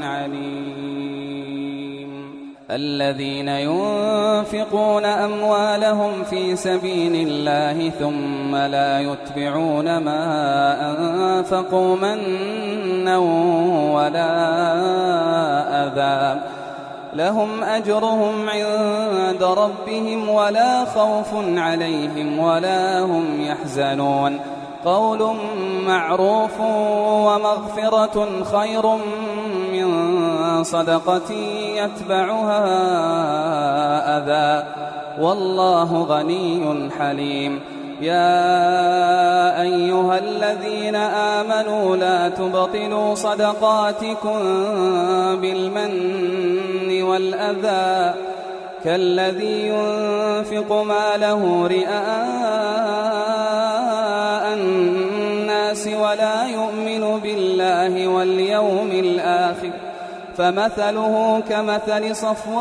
عليم. الذين ينفقون أموالهم في سبيل الله ثم لا يتبعون ما أنفقوا منا ولا أذى لهم أجرهم عند ربهم ولا خوف عليهم ولا هم يحزنون. قول معروف ومغفرة خير من صدقة يتبعها أذى والله غني حليم. يا أيها الذين آمنوا لا تبطلوا صدقاتكم بالمن والأذى كالذي ينفق ماله رئاء الناس ولا يؤمن بالله واليوم الآخر فمثله كمثل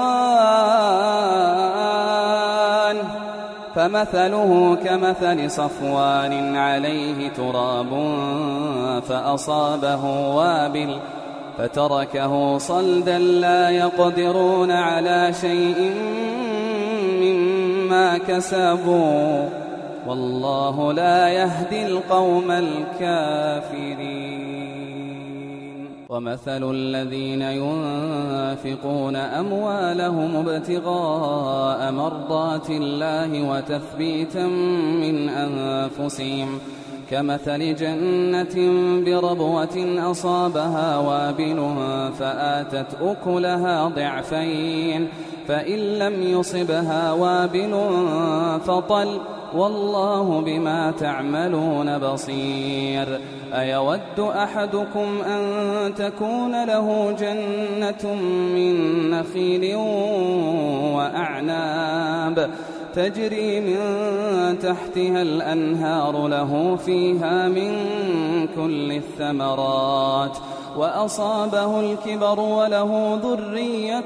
صفوان فمثله كمثل صفوان عليه تراب فأصابه وابل فتركه صلدا لا يقدرون على شيء مما كسبوا والله لا يهدي القوم الكافرين. ومثل الذين ينفقون أموالهم ابتغاء مرضات الله وتثبيتا من أنفسهم كمثل جنة بربوة أصابها وابل فآتت أكلها ضعفين فإن لم يصبها وابل فطل والله بما تعملون بصير. أيود أحدكم أن تكون له جنة من نخيل وأعناب تجري من تحتها الأنهار له فيها من كل الثمرات وأصابه الكبر وله ذرية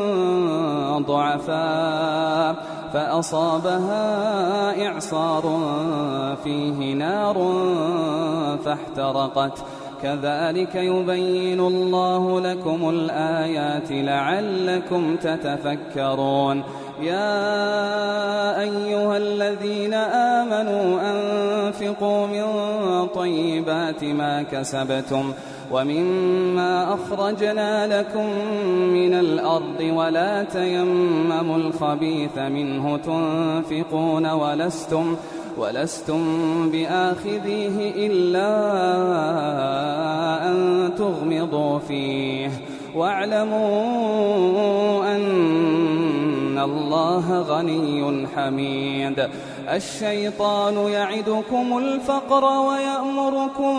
ضعفاء فأصابها إعصار فيه نار فاحترقت كذلك يبين الله لكم الآيات لعلكم تتفكرون. يا أيها الذين آمنوا أنفقوا من طيبات ما كسبتم ومما أخرجنا لكم من الأرض ولا تيمموا الخبيث منه تنفقون ولستم ولستم بآخذيه إلا أن تغمضوا فيه واعلموا أن الله غني حميد. الشيطان يعدكم الفقر ويأمركم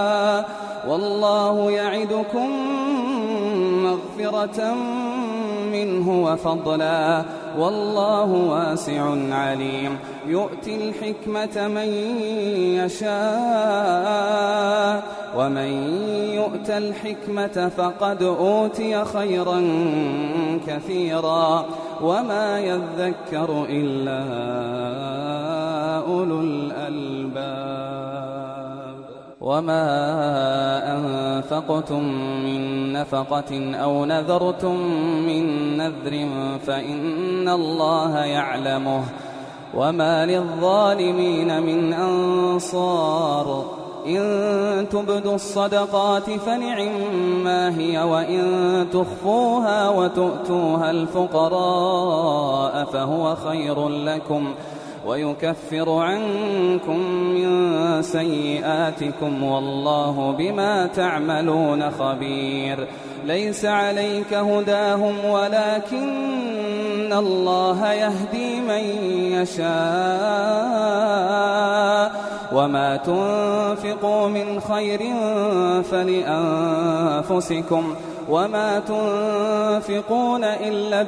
بالفحشاء والله يعدكم مغفرة منه وفضلا والله واسع عليم يؤتي الحكمة من يشاء ومن يؤت الحكمة فقد أوتي خيرا كثيرا وما يذكر إلا أولو الألباب وما أنفقتم من نفقة أو نذرتم من نذر فإن الله يعلمه وما للظالمين من أنصار إن تبدوا الصدقات فنعما هي وإن تخفوها وتؤتوها الفقراء فهو خير لكم ويكفر عنكم من سيئاتكم والله بما تعملون خبير ليس عليك هداهم ولكن الله يهدي من يشاء وما تنفقوا من خير فلأنفسكم وما تنفقون إلا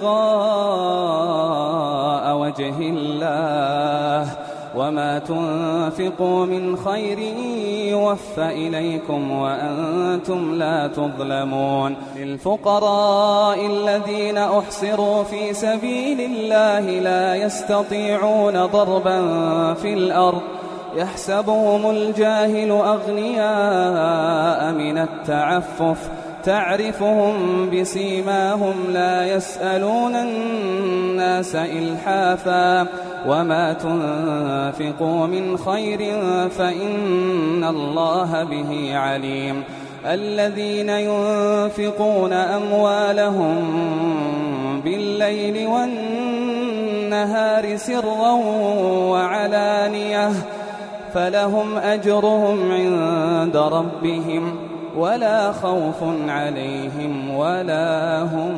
ابتغاء وجه الله وما تنفقوا من خير يوفى إليكم وأنتم لا تظلمون للفقراء الذين أحصروا في سبيل الله لا يستطيعون ضربا في الأرض يحسبهم الجاهل أغنياء من التعفف تعرفهم بسيماهم لا يسألون الناس إلحافا وما تنفقوا من خير فإن الله به عليم الذين ينفقون أموالهم بالليل والنهار سرا وعلانية فلهم أجرهم عند ربهم ولا خوف عليهم ولا هم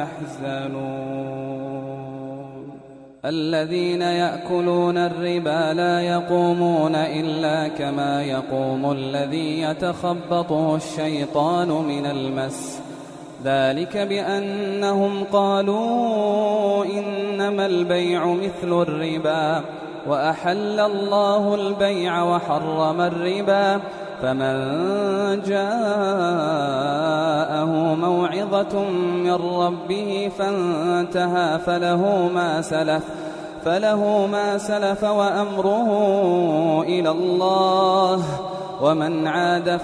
يحزنون الذين يأكلون الربا لا يقومون إلا كما يقوم الذي يتخبطه الشيطان من المس ذلك بأنهم قالوا إنما البيع مثل الربا وأحل الله البيع وحرم الربا فمن جاءه موعظة من ربه فانتهى فله ما سلف فله ما سلف وأمره إلى الله ومن عاد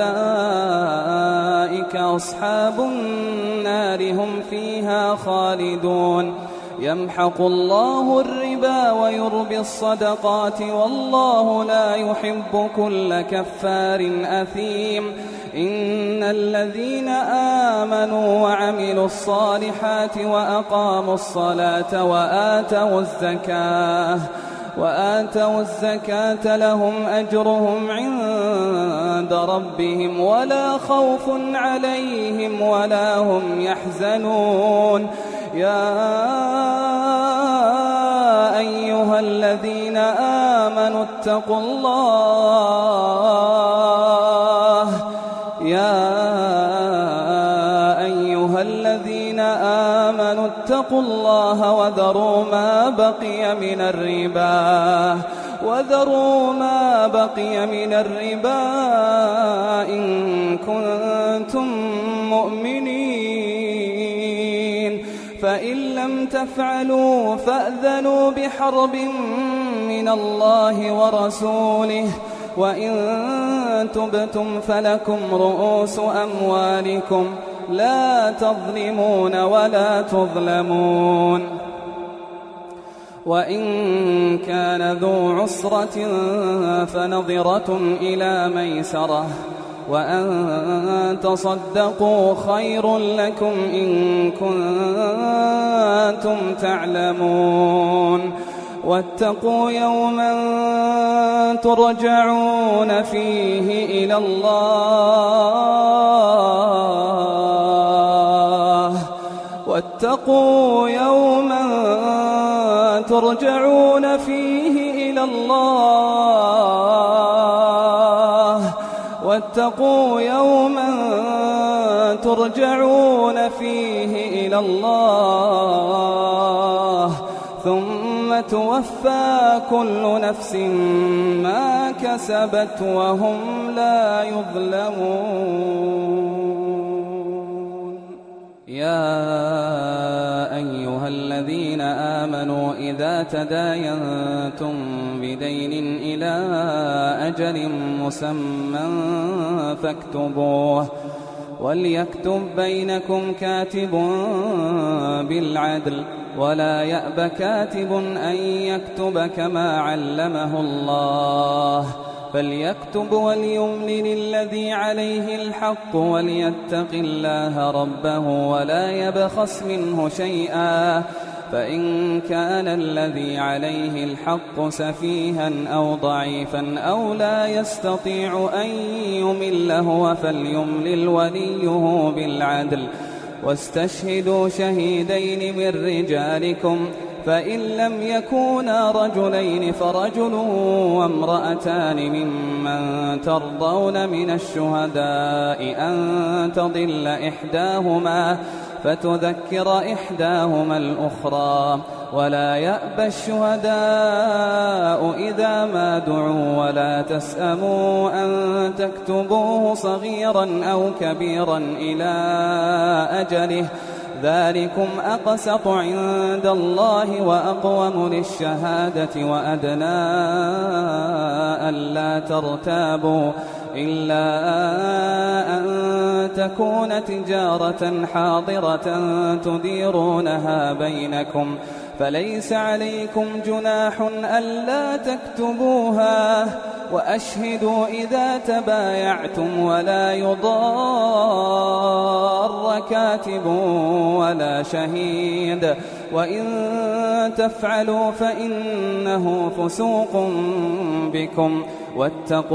فأولئك أصحاب النار هم فيها خالدون يمحق الله الربا ويربي الصدقات والله لا يحب كل كفار أثيم إن الذين آمنوا وعملوا الصالحات وأقاموا الصلاة وآتوا الزكاة وآتوا الزكاة لهم أجرهم عند ربهم ولا خوف عليهم ولا هم يحزنون يا أيها الذين آمنوا اتقوا الله يا أيها الذين آمنوا اتقوا الله وذروا ما بقي من الربا وذروا ما بقي من الربا إن كنتم مؤمنين فإن لم تفعلوا فأذنوا بحرب من الله ورسوله وإن تبتم فلكم رؤوس أموالكم لا تظلمون ولا تظلمون وإن كان ذو عسرة فنظرة إلى ميسرة وأن تصدقوا خير لكم إن كنتم تعلمون واتقوا يوما ترجعون فيه إلى الله واتقوا يوما ترجعون فيه إلى الله واتقوا يوما ترجعون فيه إلى الله ثم توفى كل نفس ما كسبت وهم لا يظلمون. يا أيها الذين آمنوا إذا تداينتم بدين إلى أجل مسمى فاكتبوه وليكتب بينكم كاتب بالعدل ولا يأب كاتب أن يكتب كما علمه الله فليكتب وليملل الذي عليه الحق وليتق الله ربه ولا يبخس منه شيئا فإن كان الذي عليه الحق سفيها أو ضعيفا أو لا يستطيع أن يمل هو فليملل وليه بالعدل واستشهدوا شهيدين من رجالكم فإن لم يكونا رجلين فرجل وامرأتان ممن ترضون من الشهداء أن تضل إحداهما فتذكر إحداهما الأخرى ولا يأبى الشهداء إذا ما دعوا ولا تسأموا أن تكتبوه صغيرا أو كبيرا إلى أجله ذلكم أقسط عند الله وأقوم للشهادة وأدنى ألا ترتابوا إلا أن تكون تجارة حاضرة تديرونها بينكم فليس عليكم جناح ألا تكتبوها وأشهدوا إذا تبايعتم ولا يضار كاتب ولا شهيد وإن تفعلوا فإنه فسوق بكم واتقوا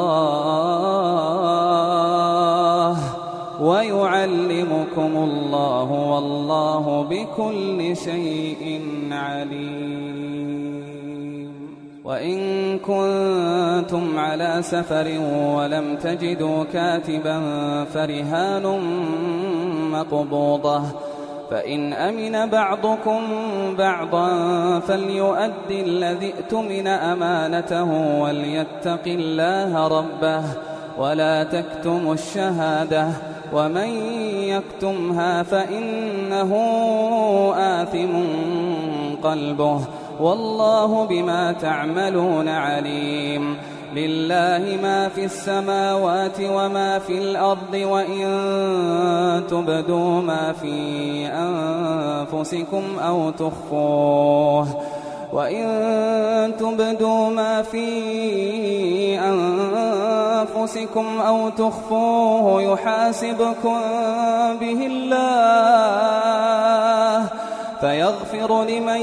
الله ويعلمكم الله والله بكل شيء عليم. وإن كنتم على سفر ولم تجدوا كاتبا فرهان مقبوضة فإن أمن بعضكم بعضا فليؤدي الذي اؤتمن أمانته وليتق الله ربه ولا تكتموا الشهادة ومن يكتمها فإنه آثم قلبه والله بما تعملون عليم. لله ما في السماوات وما في الأرض وإن تبدوا ما في أنفسكم أو تخفوه وإن تبدوا ما في أنفسكم أو تخفوه يحاسبكم به الله فيغفر لمن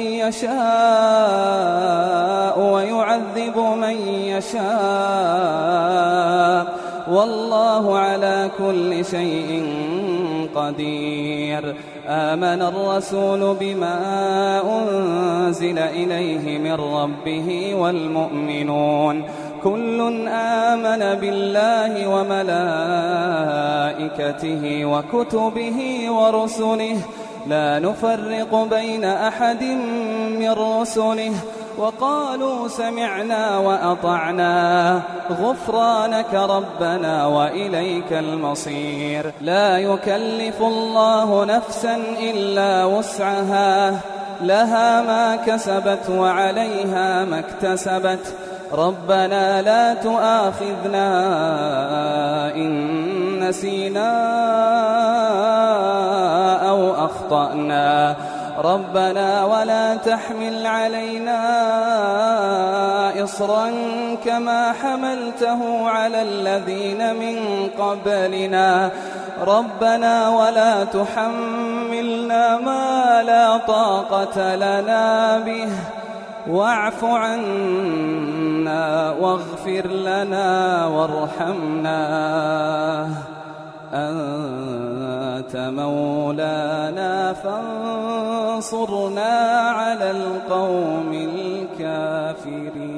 يشاء ويعذب من يشاء والله على كل شيء قدير. آمن الرسول بما أنزل إليه من ربه والمؤمنون كل آمن بالله وملائكته وكتبه ورسله لا نفرق بين أحد من رسله وقالوا سمعنا وأطعنا غفرانك ربنا وإليك المصير. لا يكلف الله نفسا إلا وسعها لها ما كسبت وعليها ما اكتسبت ربنا لا تؤاخذنا إن نسينا أو أخطأنا ربنا ولا تحمل علينا إصرا كما حملته على الذين من قبلنا ربنا ولا تحملنا ما لا طاقة لنا به واعف عنا واغفر لنا وارحمنا أنت مولانا فانصرنا على القوم الكافرين.